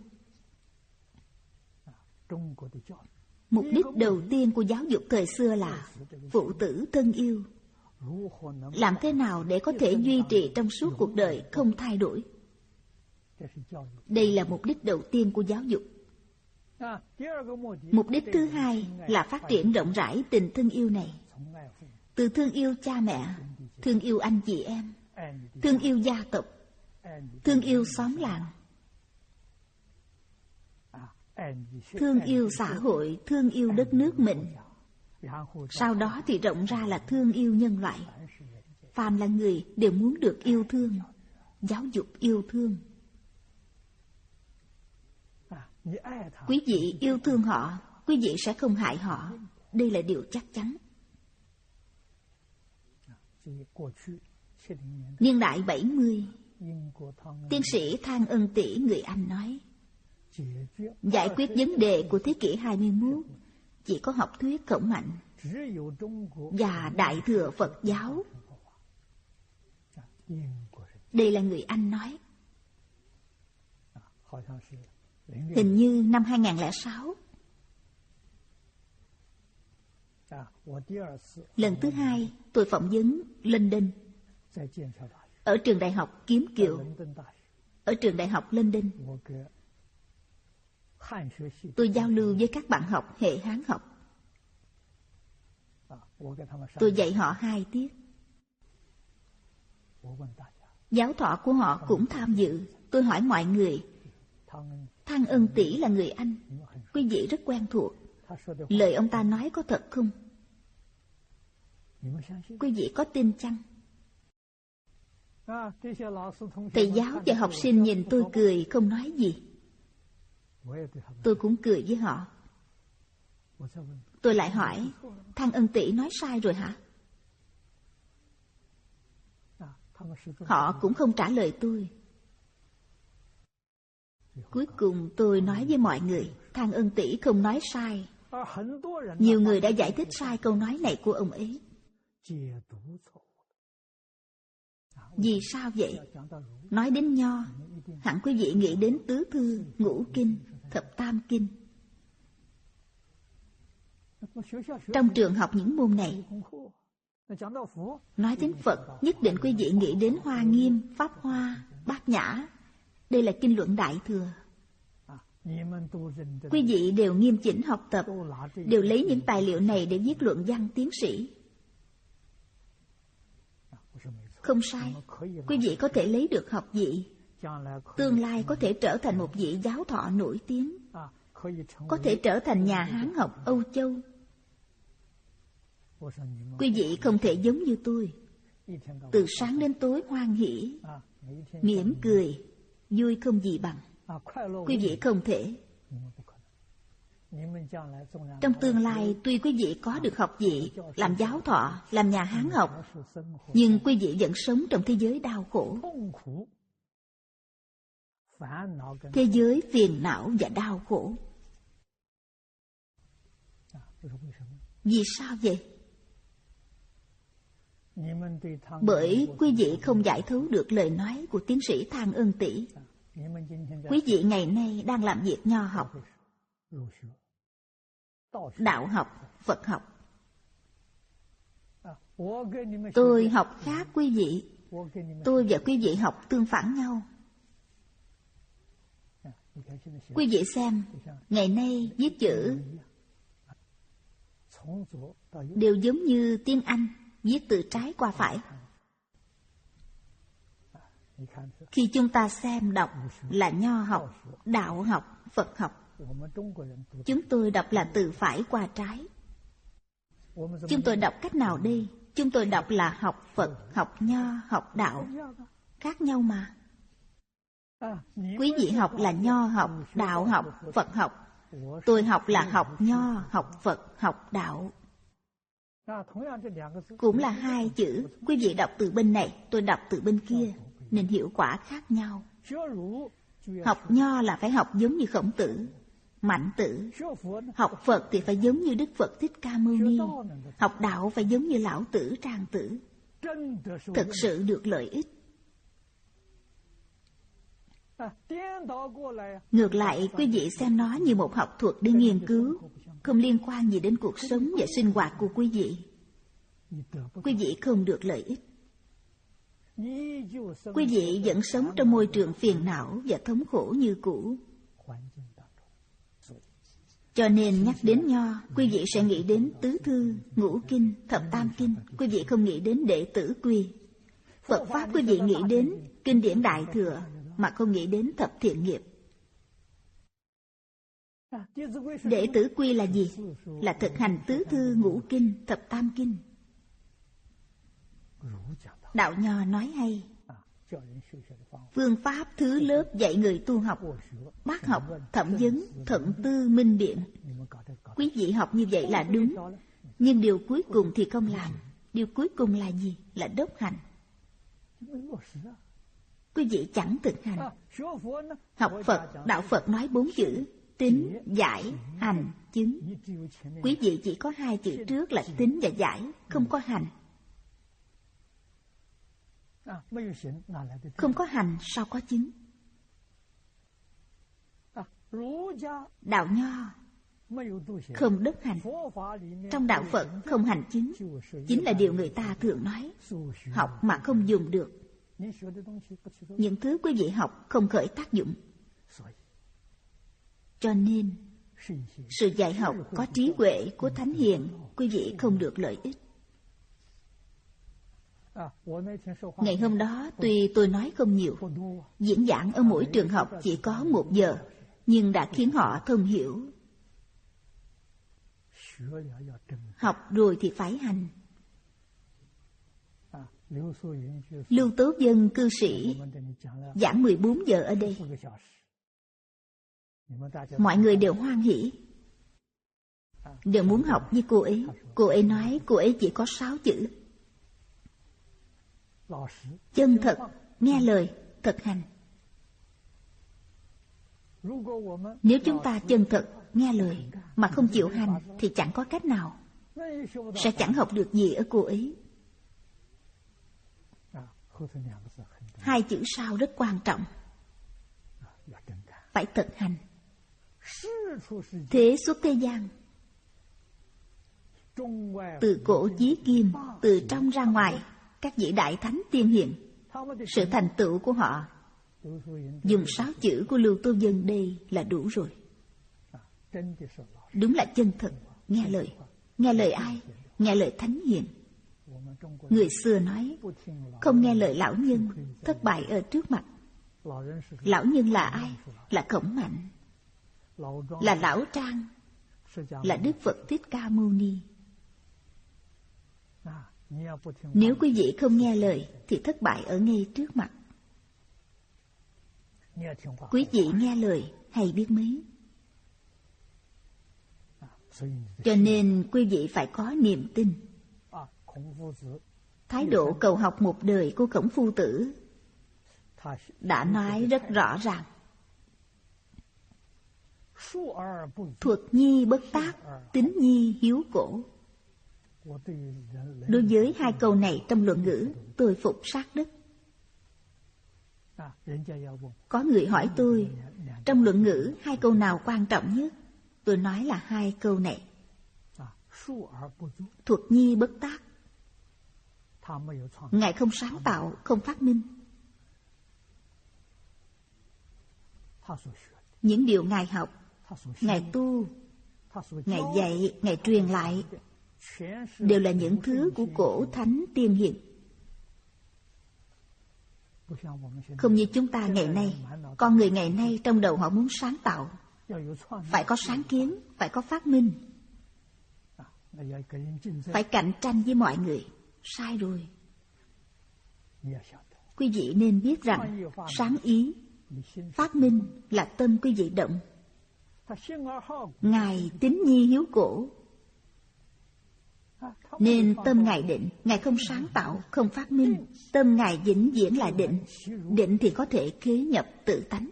Mục đích đầu tiên của giáo dục thời xưa là phụ tử thân yêu. Làm thế nào để có thể duy trì trong suốt cuộc đời không thay đổi? Đây là mục đích đầu tiên của giáo dục. Mục đích thứ hai là phát triển rộng rãi tình thân yêu này. Từ thương yêu cha mẹ, thương yêu anh chị em, thương yêu gia tộc, thương yêu xóm làng, thương yêu xã hội, thương yêu đất nước mình. Sau đó thì rộng ra là thương yêu nhân loại. Phàm là người đều muốn được yêu thương. Giáo dục yêu thương. Quý vị yêu thương họ, quý vị sẽ không hại họ. Đây là điều chắc chắn. Niên đại bảy mươi, tiến sĩ Thang Ân Tỷ người Anh nói, giải quyết vấn đề của thế kỷ hai mươi mốt chỉ có học thuyết Khổng Hạnh và Đại Thừa Phật giáo. Đây là người Anh nói. Hình như năm hai không không sáu, lần thứ hai tôi phỏng vấn London, ở trường đại học Kiếm Kiều, ở trường đại học London. Tôi giao lưu với các bạn học hệ Hán học. Tôi dạy họ hai tiết. Giáo thọ của họ cũng tham dự. Tôi hỏi mọi người, Thang Ân Tỷ là người Anh, quý vị rất quen thuộc. Lời ông ta nói có thật không? Quý vị có tin chăng? Thầy giáo và học sinh nhìn tôi cười không nói gì. Tôi cũng cười với họ. Tôi lại hỏi, Thang Ân Tỷ nói sai rồi hả? Họ cũng không trả lời tôi. Cuối cùng tôi nói với mọi người, Thang Ân Tỷ không nói sai. Nhiều người đã giải thích sai câu nói này của ông ấy. Vì sao vậy? Nói đến nho, hẳn quý vị nghĩ đến tứ thư, ngũ kinh, thập tam kinh. Trong trường học những môn này, nói đến Phật, nhất định quý vị nghĩ đến Hoa Nghiêm, Pháp Hoa, Bát Nhã. Đây là kinh luận Đại Thừa. Quý vị đều nghiêm chỉnh học tập, đều lấy những tài liệu này để viết luận văn tiến sĩ. Không sai, quý vị có thể lấy được học vị. Tương lai có thể trở thành một vị giáo thọ nổi tiếng, có thể trở thành nhà Hán học Âu Châu. Quý vị không thể giống như tôi, từ sáng đến tối hoan hỷ, mỉm cười, vui không gì bằng. Quý vị không thể. Trong tương lai, tuy quý vị có được học vị, làm giáo thọ, làm nhà Hán học, nhưng quý vị vẫn sống trong thế giới đau khổ, thế giới phiền não và đau khổ. Vì sao vậy? Bởi quý vị không giải thấu được lời nói của tiến sĩ Thang Ân Tỷ. Quý vị ngày nay đang làm việc nho học, đạo học, Phật học. Tôi học khác quý vị. Tôi và quý vị học tương phản nhau. Quý vị xem, ngày nay viết chữ đều giống như tiếng Anh, viết từ trái qua phải. Khi chúng ta xem đọc là nho học, đạo học, Phật học. Chúng tôi đọc là từ phải qua trái. Chúng tôi đọc cách nào đây? Chúng tôi đọc là học Phật, học nho, học đạo. Khác nhau mà. Quý vị học là nho học, đạo học, Phật học. Tôi học là học nho, học Phật, học đạo. Cũng là hai chữ. Quý vị đọc từ bên này, tôi đọc từ bên kia, nên hiệu quả khác nhau. Học nho là phải học giống như Khổng Tử, Mạnh Tử. Học Phật thì phải giống như Đức Phật Thích Ca Mâu Ni. Học đạo phải giống như Lão Tử, Trang Tử. Thực sự được lợi ích. Ngược lại, quý vị xem nó như một học thuật để nghiên cứu, không liên quan gì đến cuộc sống và sinh hoạt của quý vị. Quý vị không được lợi ích. Quý vị vẫn sống trong môi trường phiền não và thống khổ như cũ. Cho nên nhắc đến nho, quý vị sẽ nghĩ đến tứ thư, ngũ kinh, thập tam kinh. Quý vị không nghĩ đến đệ tử quy. Phật Pháp quý vị nghĩ đến kinh điển Đại Thừa, mà không nghĩ đến thập thiện nghiệp. Đệ tử quy là gì? Là thực hành tứ thư, ngũ kinh, thập tam kinh. Đạo nho nói hay. Phương pháp thứ lớp dạy người tu học, bác học, thẩm vấn, thuận tư, minh biện. Quý vị học như vậy là đúng. Nhưng điều cuối cùng thì không làm. Điều cuối cùng là gì? Là đốc hành. Quý vị chẳng thực hành. Học Phật, đạo Phật nói bốn chữ: tín, giải, hành, chứng. Quý vị chỉ có hai chữ trước là tín và giải, không có hành. Không có hành sao có chứng? Đạo nho không đốc hành. Trong đạo Phật không hành chứng, chính là điều người ta thường nói, học mà không dùng được. Những thứ quý vị học không khởi tác dụng. Cho nên sự dạy học có trí huệ của thánh hiền, quý vị không được lợi ích. Ngày hôm đó tuy tôi nói không nhiều, diễn giảng ở mỗi trường học chỉ có một giờ, nhưng đã khiến họ thông hiểu. Học rồi thì phải hành. Lưu Tố Dân cư sĩ giảng mười bốn giờ ở đây. Mọi người đều hoan hỉ, đều muốn học như cô ấy. Cô ấy nói cô ấy chỉ có sáu chữ: chân thật, nghe lời, thực hành. Nếu chúng ta chân thật, nghe lời mà không chịu hành thì chẳng có cách nào, sẽ chẳng học được gì ở cô ấy. Hai chữ sau rất quan trọng, phải thực hành. Thế xuất thế gian, từ cổ chí kim, từ trong ra ngoài, các vị đại thánh tiên hiền, sự thành tựu của họ dùng sáu chữ của Lưu Tô Dân đây là đủ rồi. Đúng là chân thật, nghe lời. Nghe lời ai? Nghe lời thánh hiền. Người xưa nói, không nghe lời lão nhân, thất bại ở trước mặt. Lão nhân là ai? Là Khổng Mạnh, là Lão Trang, là Đức Phật Thích Ca Mâu Ni. Nếu quý vị không nghe lời thì thất bại ở ngay trước mặt. Quý vị nghe lời hay biết mấy. Cho nên quý vị phải có niềm tin. Thái độ cầu học một đời của Khổng Phu Tử đã nói rất rõ ràng. Thuật nhi bất tác, tín nhi hiếu cổ. Đối với hai câu này trong Luận Ngữ, tôi phục sát đất. Có người hỏi tôi, trong Luận Ngữ hai câu nào quan trọng nhất? Tôi nói là hai câu này. Thuật nhi bất tác, Ngài không sáng tạo, không phát minh. Những điều Ngài học, Ngài tu, Ngài dạy, Ngài truyền lại đều là những thứ của cổ thánh tiên hiền. Không như chúng ta ngày nay. Con người ngày nay trong đầu họ muốn sáng tạo, phải có sáng kiến, phải có phát minh, phải cạnh tranh với mọi người. Sai rồi. Quý vị nên biết rằng sáng ý, phát minh là tâm quý vị động. Ngài tín nhi hiếu cổ, nên tâm Ngài định. Ngài không sáng tạo, không phát minh. Tâm Ngài vĩnh viễn là định. Định thì có thể khế nhập tự tánh.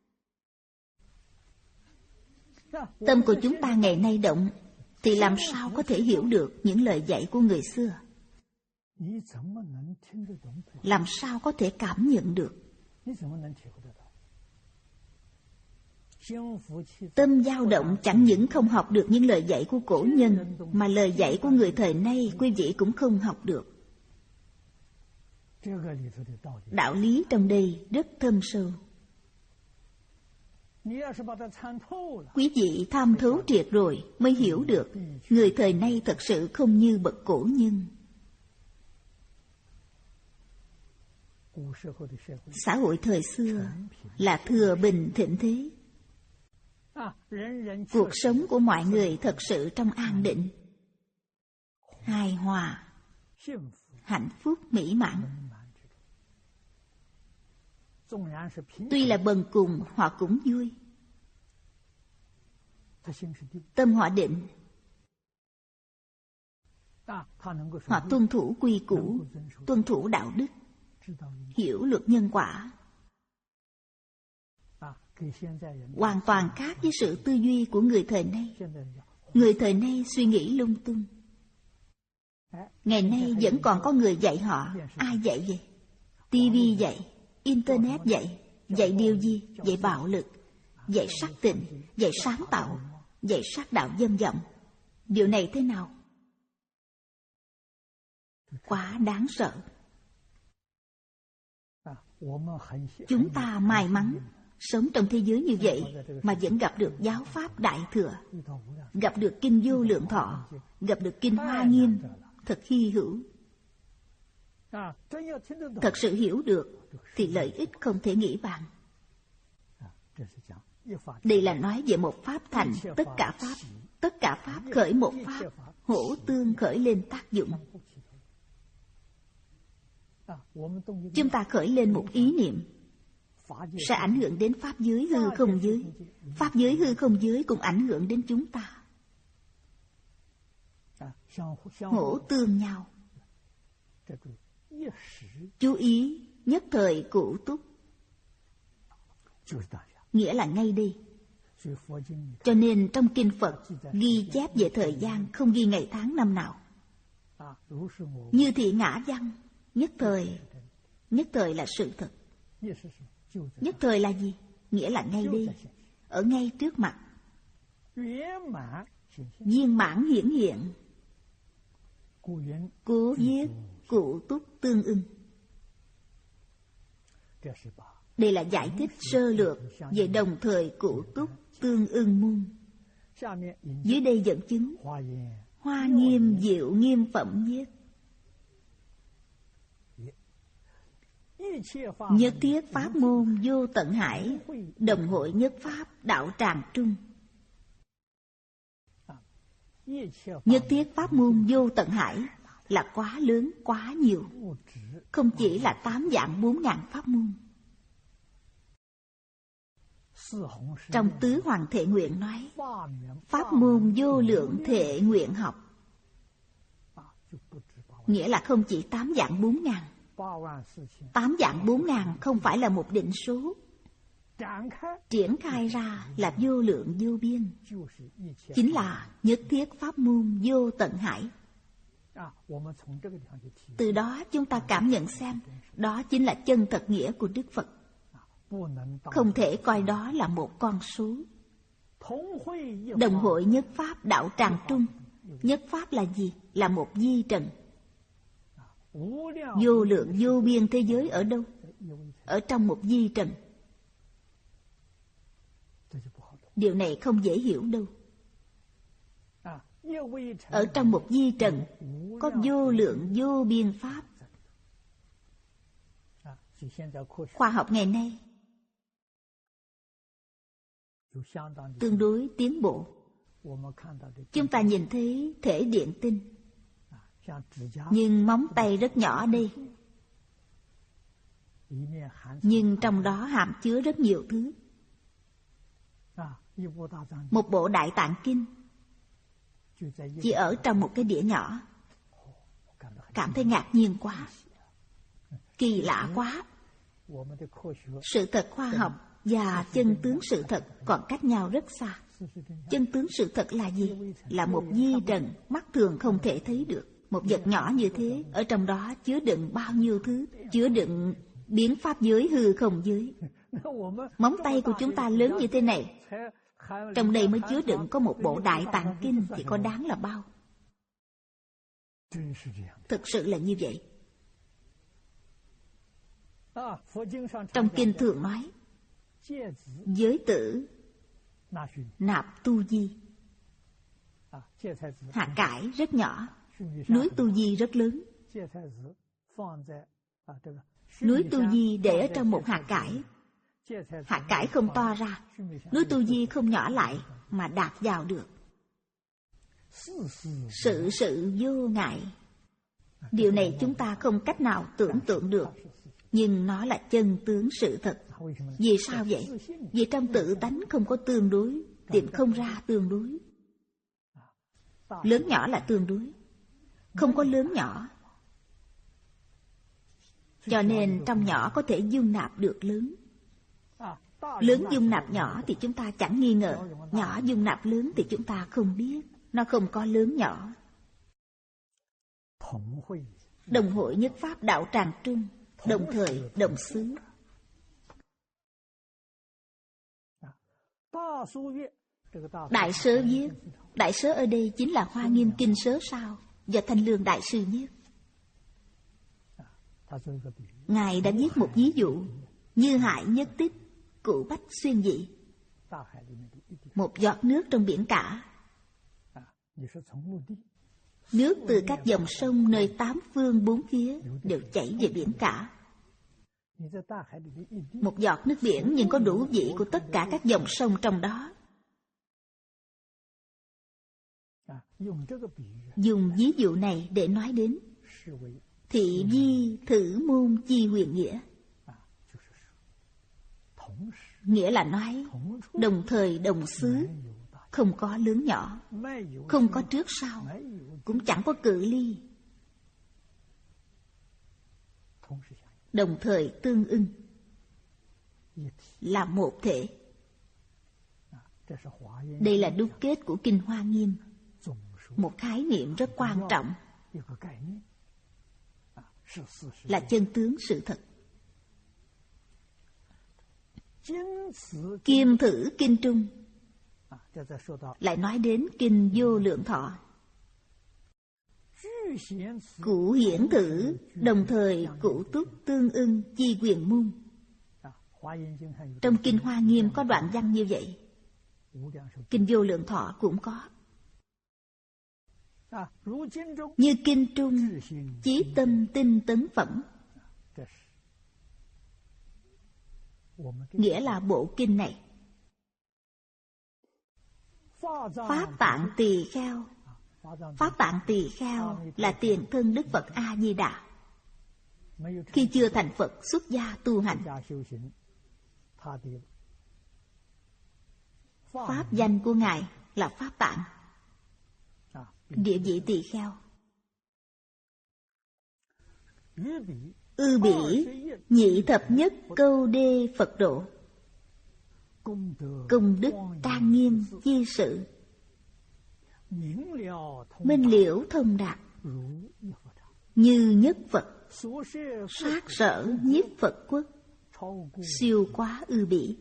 Tâm của chúng ta ngày nay động, thì làm sao có thể hiểu được những lời dạy của người xưa? Làm sao có thể cảm nhận được? Tâm dao động chẳng những không học được những lời dạy của cổ nhân, mà lời dạy của người thời nay quý vị cũng không học được. Đạo lý trong đây rất thâm sâu. Quý vị tham thấu triệt rồi mới hiểu được người thời nay thật sự không như bậc cổ nhân. Xã hội thời xưa là thừa bình thịnh thế. Cuộc sống của mọi người thật sự trong an định, hài hòa, hạnh phúc mỹ mãn. Tuy là bần cùng, họ cũng vui. Tâm họ định, họ tuân thủ quy củ, tuân thủ đạo đức, hiểu luật nhân quả. Hoàn toàn khác với sự tư duy của người thời nay. Người thời nay suy nghĩ lung tung. Ngày nay vẫn còn có người dạy họ. Ai dạy vậy? ti vi dạy, Internet dạy. Dạy điều gì? Dạy bạo lực, dạy sắc tình, dạy sáng tạo, dạy sát đạo dâm vọng. Điều này thế nào? Quá đáng sợ. Chúng ta may mắn sống trong thế giới như vậy mà vẫn gặp được giáo pháp Đại Thừa, gặp được kinh Vô Lượng Thọ, gặp được kinh Hoa Nghiêm, thật hy hữu. Thật sự hiểu được thì lợi ích không thể nghĩ bàn. Đây là nói về một pháp thành tất cả pháp, tất cả pháp khởi một pháp, hỗ tương khởi lên tác dụng. Chúng ta khởi lên một ý niệm sẽ ảnh hưởng đến pháp giới hư không giới. Pháp giới hư không giới cũng ảnh hưởng đến chúng ta. Hỗ tương nhau. Chú ý nhất thời cụ túc, nghĩa là ngay đây. Cho nên trong kinh Phật ghi chép về thời gian, không ghi ngày tháng năm nào. Như thị ngã văn, nhất thời. Nhất thời là sự thật. Nhất thời là gì? Nghĩa là ngay đây, ở ngay trước mặt. Viên mãn hiển hiện. Cố viết cụ túc tương ưng. Đây là giải thích sơ lược về đồng thời cụ túc tương ưng môn. Dưới đây dẫn chứng Hoa Nghiêm Diệu Nghiêm Phẩm viết: nhất thiết pháp môn vô tận hải, đồng hội nhất pháp đạo tràng trung. Nhất thiết pháp môn vô tận hải là quá lớn, quá nhiều. Không chỉ là tám vạn bốn ngàn pháp môn. Trong Tứ Hoàng Thệ Nguyện nói, pháp môn vô lượng thệ nguyện học, nghĩa là không chỉ tám vạn bốn ngàn. Tám vạn bốn ngàn không phải là một định số. Triển khai ra là vô lượng vô biên, chính là nhất thiết pháp môn vô tận hải. Từ đó chúng ta cảm nhận xem, đó chính là chân thật nghĩa của Đức Phật. Không thể coi đó là một con số. Đồng hội nhất pháp đạo tràng trung. Nhất pháp là gì? Là một vi trần. Vô lượng vô biên thế giới ở đâu? Ở trong một vi trần. Điều này không dễ hiểu đâu. Ở trong một vi trần có vô lượng vô biên pháp. Khoa học ngày nay tương đối tiến bộ. Chúng ta nhìn thấy thể điện tinh, nhưng móng tay rất nhỏ đây. Nhưng trong đó hàm chứa rất nhiều thứ. Một bộ Đại Tạng Kinh chỉ ở trong một cái đĩa nhỏ. Cảm thấy ngạc nhiên quá, kỳ lạ quá. Sự thật khoa học và chân tướng sự thật còn cách nhau rất xa. Chân tướng sự thật là gì? Là một vi trần mắt thường không thể thấy được. Một vật nhỏ như thế, ở trong đó chứa đựng bao nhiêu thứ, chứa đựng biến pháp giới hư không giới. Móng tay của chúng ta lớn như thế này, trong đây mới chứa đựng có một bộ Đại Tạng Kinh thì có đáng là bao? Thực sự là như vậy. Trong kinh thường nói, giới tử nạp tu di. Hạt cải rất nhỏ, núi tu di rất lớn. Núi tu di để ở trong một hạt cải. Hạt cải không to ra, núi tu di không nhỏ lại mà đạp vào được. Sự sự vô ngại. Điều này chúng ta không cách nào tưởng tượng được, nhưng nó là chân tướng sự thật. Vì sao vậy? Vì trong tự tánh không có tương đối, tìm không ra tương đối. Lớn nhỏ là tương đối, không có lớn nhỏ. Cho nên trong nhỏ có thể dung nạp được lớn. Lớn dung nạp nhỏ thì chúng ta chẳng nghi ngờ. Nhỏ dung nạp lớn thì chúng ta không biết. Nó không có lớn nhỏ. Đồng hội nhất pháp đạo tràng trung, đồng thời đồng xứ. Đại sớ viết. Đại sớ ở đây chính là Hoa Nghiêm Kinh Sớ sao, do Thanh Lương Đại Sư viết. Ngài đã viết một ví dụ: như hải nhất tích, cụ bách xuyên dị. Một giọt nước trong biển cả. Nước từ các dòng sông nơi tám phương bốn phía đều chảy về biển cả. Một giọt nước biển nhưng có đủ vị của tất cả các dòng sông trong đó. Dùng ví dụ này để nói đến thị vi thử môn chi huyền nghĩa. Nghĩa là nói đồng thời đồng xứ, không có lớn nhỏ, không có trước sau, cũng chẳng có cự ly, đồng thời tương ưng, là một thể. Đây là đúc kết của Kinh Hoa Nghiêm, một khái niệm rất quan trọng, là chân tướng sự thật. Kim Thử Kinh Trung lại nói đến Kinh Vô Lượng Thọ. Cụ hiển thử, đồng thời cụ túc tương ưng chi quyền môn. Trong Kinh Hoa Nghiêm có đoạn văn như vậy. Kinh Vô Lượng Thọ cũng có. Như Kinh Trung, chí tâm tinh tấn phẩm. Nghĩa là bộ kinh này. Pháp Tạng Tỳ Kheo. Pháp Tạng Tỳ Kheo là tiền thân Đức Phật A-di-đà. Khi chưa thành Phật xuất gia tu hành, Pháp danh của Ngài là Pháp Tạng. Địa vị tỳ kheo. Ư bỉ nhị thập nhất câu đê Phật độ. Công đức trang nghiêm chi sự. Minh liễu thông đạt. Như nhất Phật. Sát sở nhiếp Phật quốc. Siêu quá ư bỉ.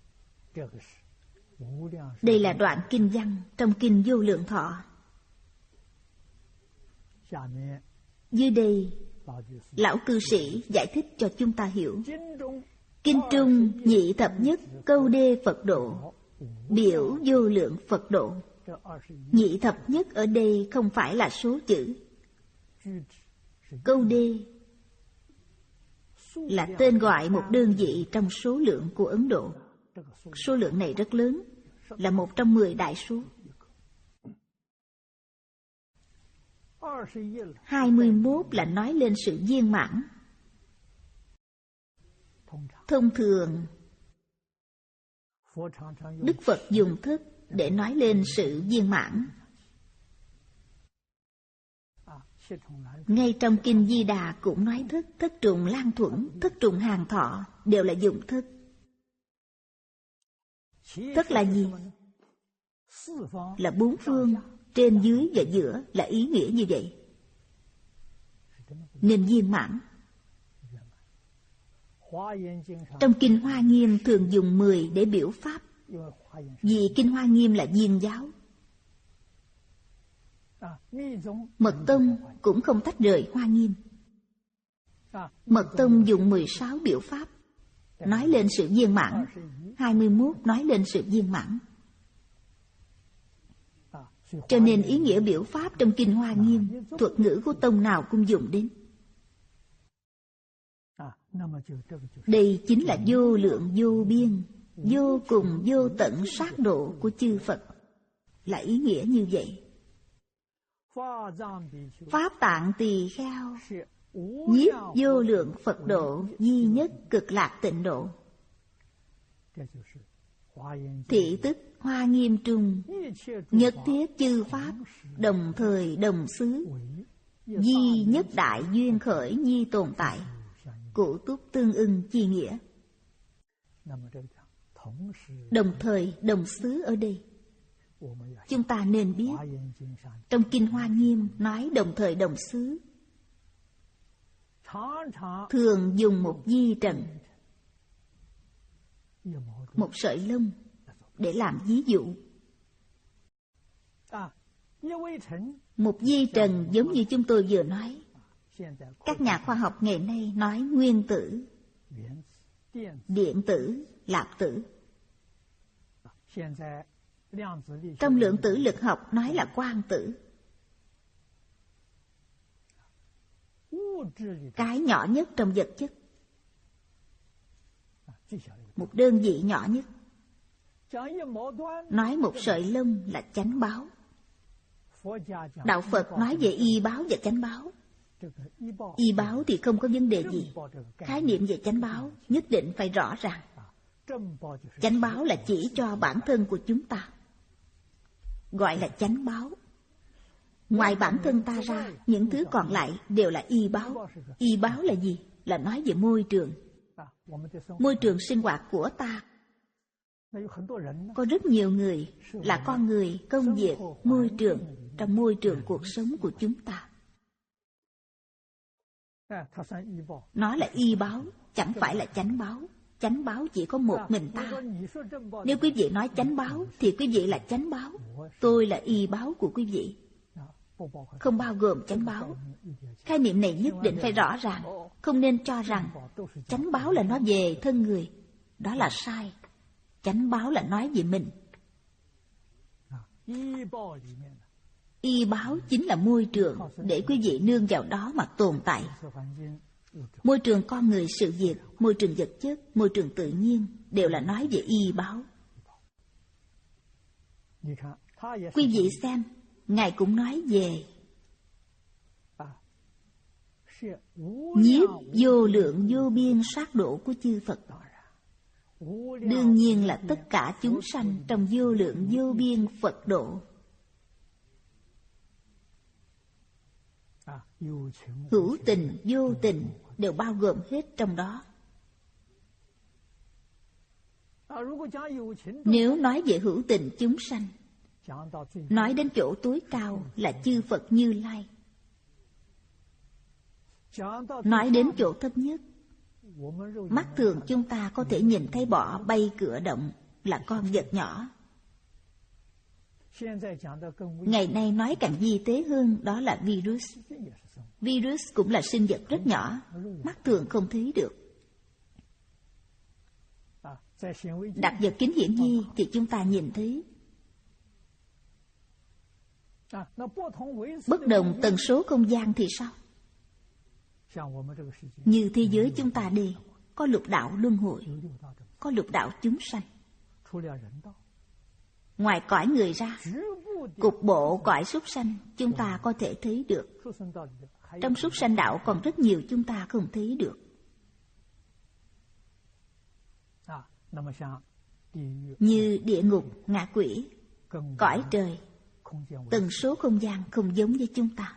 Đây là đoạn kinh văn trong kinh Vô Lượng Thọ. Dưới đây, lão cư sĩ giải thích cho chúng ta hiểu. Kinh trung nhị thập nhất câu đê Phật độ, biểu vô lượng Phật độ. Nhị thập nhất ở đây không phải là số chữ. Câu đê là tên gọi một đơn vị trong số lượng của Ấn Độ. Số lượng này rất lớn, là một trong mười đại số. Hai mươi mốt là nói lên sự viên mãn. Thông thường, Đức Phật dùng thức để nói lên sự viên mãn. Ngay trong Kinh Di Đà cũng nói thức. Thất trùng lan thuẫn, thất trùng hàng thọ đều là dùng thức. Thức là gì? Là bốn phương, trên dưới và giữa, là ý nghĩa như vậy. Nên viên mãn. Trong Kinh Hoa Nghiêm thường dùng mười để biểu Pháp. Vì Kinh Hoa Nghiêm là viên giáo. Mật Tông cũng không tách rời Hoa Nghiêm. Mật Tông dùng mười sáu biểu Pháp, nói lên sự viên mãn. Hai mươi mốt nói lên sự viên mãn. Cho nên ý nghĩa biểu Pháp trong Kinh Hoa Nghiêm, thuật ngữ của tông nào cũng dùng đến. Đây chính là vô lượng vô biên, vô cùng vô tận sát độ của chư Phật. Là ý nghĩa như vậy. Pháp Tạng Tỳ Kheo nhiếp vô lượng Phật độ, duy nhất cực lạc tịnh độ. Thị tức Hoa Nghiêm trung, nhất thiết chư Pháp, đồng thời đồng xứ, duy nhất đại duyên khởi nhi tồn tại, cụ túc tương ưng chi nghĩa. Đồng thời đồng xứ ở đây, chúng ta nên biết, trong Kinh Hoa Nghiêm nói đồng thời đồng xứ, thường dùng một di trần, một sợi lông để làm ví dụ. Một di trần giống như chúng tôi vừa nói. Các nhà khoa học ngày nay nói nguyên tử, điện tử, lạp tử. Trong lượng tử lực học nói là quang tử. Cái nhỏ nhất trong vật chất, một đơn vị nhỏ nhất. Nói một sợi lông là chánh báo. Đạo Phật nói về y báo và chánh báo. Y báo thì không có vấn đề gì. Khái niệm về chánh báo nhất định phải rõ ràng. Chánh báo là chỉ cho bản thân của chúng ta, gọi là chánh báo. Ngoài bản thân ta ra, những thứ còn lại đều là y báo. Y báo là gì? Là nói về môi trường. Môi trường sinh hoạt của ta. Có rất nhiều người là con người công việc môi trường trong môi trường cuộc sống của chúng ta. Nó là y báo, chẳng phải là chánh báo. Chánh báo chỉ có một mình ta. Nếu quý vị nói chánh báo thì quý vị là chánh báo, tôi là y báo của quý vị, không bao gồm chánh báo. Khái niệm này nhất định phải rõ ràng. Không nên cho rằng chánh báo là nói về thân người. Đó là sai. Chánh báo là nói về mình. Y báo chính là môi trường để quý vị nương vào đó mà tồn tại. Môi trường con người, sự việc, môi trường vật chất, môi trường tự nhiên đều là nói về y báo. Quý vị xem, Ngài cũng nói về nhiếp vô lượng vô biên sát độ của chư Phật. đương nhiên là tất cả chúng sanh trong vô lượng vô biên Phật độ. Hữu tình, vô tình đều bao gồm hết trong đó. Nếu nói về hữu tình chúng sanh, nói đến chỗ tối cao là chư Phật Như Lai. Nói đến chỗ thấp nhất, mắt thường chúng ta có thể nhìn thấy bọ bay cửa động là con vật nhỏ. Ngày nay nói càng vi tế hơn, đó là virus. Virus cũng là sinh vật rất nhỏ, mắt thường không thấy được. Đặt vào kính hiển vi thì chúng ta nhìn thấy. Bất đồng tần số không gian thì sao? Như thế giới chúng ta đây, có lục đạo luân hồi, có lục đạo chúng sanh. Ngoài cõi người ra, cục bộ cõi súc sanh chúng ta có thể thấy được. Trong súc sanh đạo còn rất nhiều chúng ta không thấy được. Như địa ngục, ngạ quỷ, cõi trời, tần số không gian không giống với chúng ta.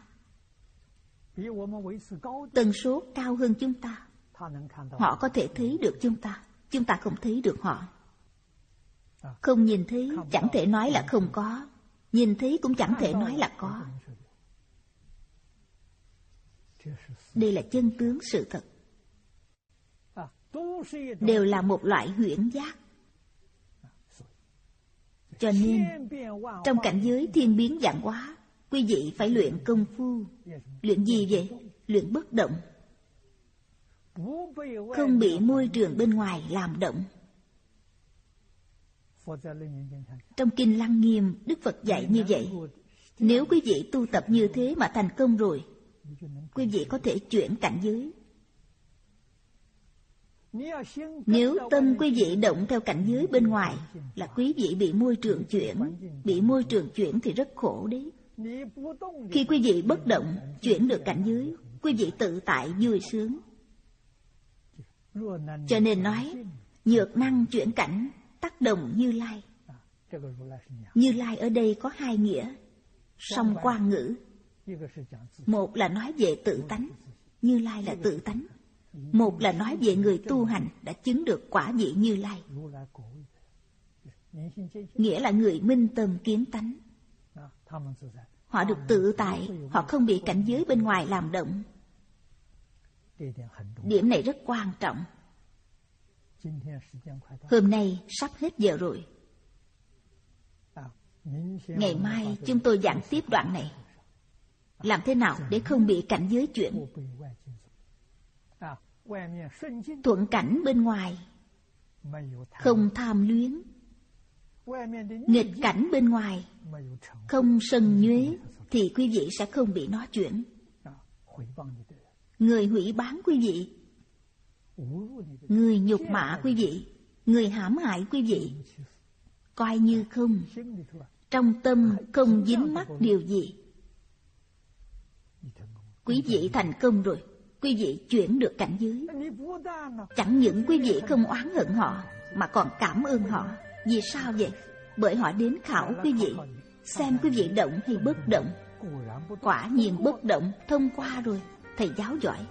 Tần số cao hơn chúng ta, họ có thể thấy được chúng ta, chúng ta không thấy được họ. Không nhìn thấy chẳng thể nói là không có, nhìn thấy cũng chẳng thể nói là có. Đây là chân tướng sự thật. Đều là một loại huyễn giác. Cho nên trong cảnh giới thiên biến vạn hóa, quý vị phải luyện công phu. Luyện gì vậy? Luyện bất động, không bị môi trường bên ngoài làm động. Trong Kinh Lăng Nghiêm, Đức Phật dạy như vậy. Nếu quý vị tu tập như thế mà thành công rồi, quý vị có thể chuyển cảnh giới. Nếu tâm quý vị động theo cảnh giới bên ngoài, là quý vị bị môi trường chuyển. Bị môi trường chuyển thì rất khổ đấy. Khi quý vị bất động, chuyển được cảnh giới, quý vị tự tại vui sướng. Cho nên nói, nhược năng chuyển cảnh, tác động Như Lai. Như Lai ở đây có hai nghĩa, song quan ngữ. Một là nói về tự tánh, Như Lai là tự tánh. Một là nói về người tu hành đã chứng được quả vị Như Lai, nghĩa là người minh tâm kiến tánh. Họ được tự tại, họ không bị cảnh giới bên ngoài làm động. Điểm này rất quan trọng. Hôm nay sắp hết giờ rồi. Ngày mai chúng tôi giảng tiếp đoạn này. Làm thế nào để không bị cảnh giới chuyển? Thuận cảnh bên ngoài, không tham luyến. Nghịch cảnh bên ngoài, không sân nhuế, thì quý vị sẽ không bị nó chuyển. Người hủy bán quý vị, người nhục mạ quý vị, người hãm hại quý vị, coi như không. Trong tâm không dính mắc điều gì. Quý vị thành công rồi, quý vị chuyển được cảnh giới. Chẳng những quý vị không oán hận họ, mà còn cảm ơn họ. Vì sao vậy? Bởi họ đến khảo quý vị, xem quý vị động hay bất động. Quả nhiên bất động, thông qua rồi. Thầy giáo giỏi.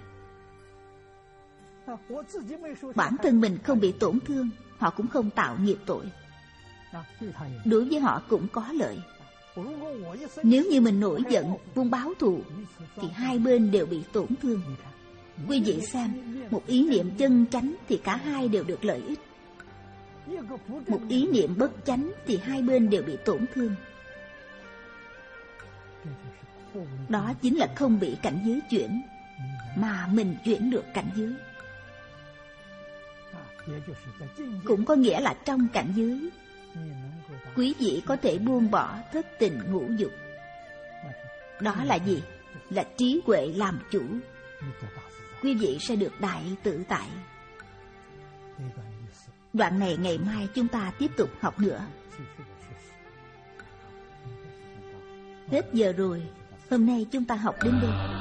Bản thân mình không bị tổn thương, họ cũng không tạo nghiệp tội. Đối với họ cũng có lợi. Nếu như mình nổi giận, muốn báo thù, thì hai bên đều bị tổn thương. Quý vị xem, một ý niệm chân chánh thì cả hai đều được lợi ích. Một ý niệm bất chánh thì hai bên đều bị tổn thương. Đó chính là không bị cảnh giới chuyển, mà mình chuyển được cảnh giới. Cũng có nghĩa là trong cảnh giới, quý vị có thể buông bỏ thất tình ngũ dục. Đó là gì? Là trí huệ làm chủ. Quý vị sẽ được đại tự tại. Đoạn này ngày mai chúng ta tiếp tục học nữa. Hết giờ rồi, hôm nay chúng ta học đến đây.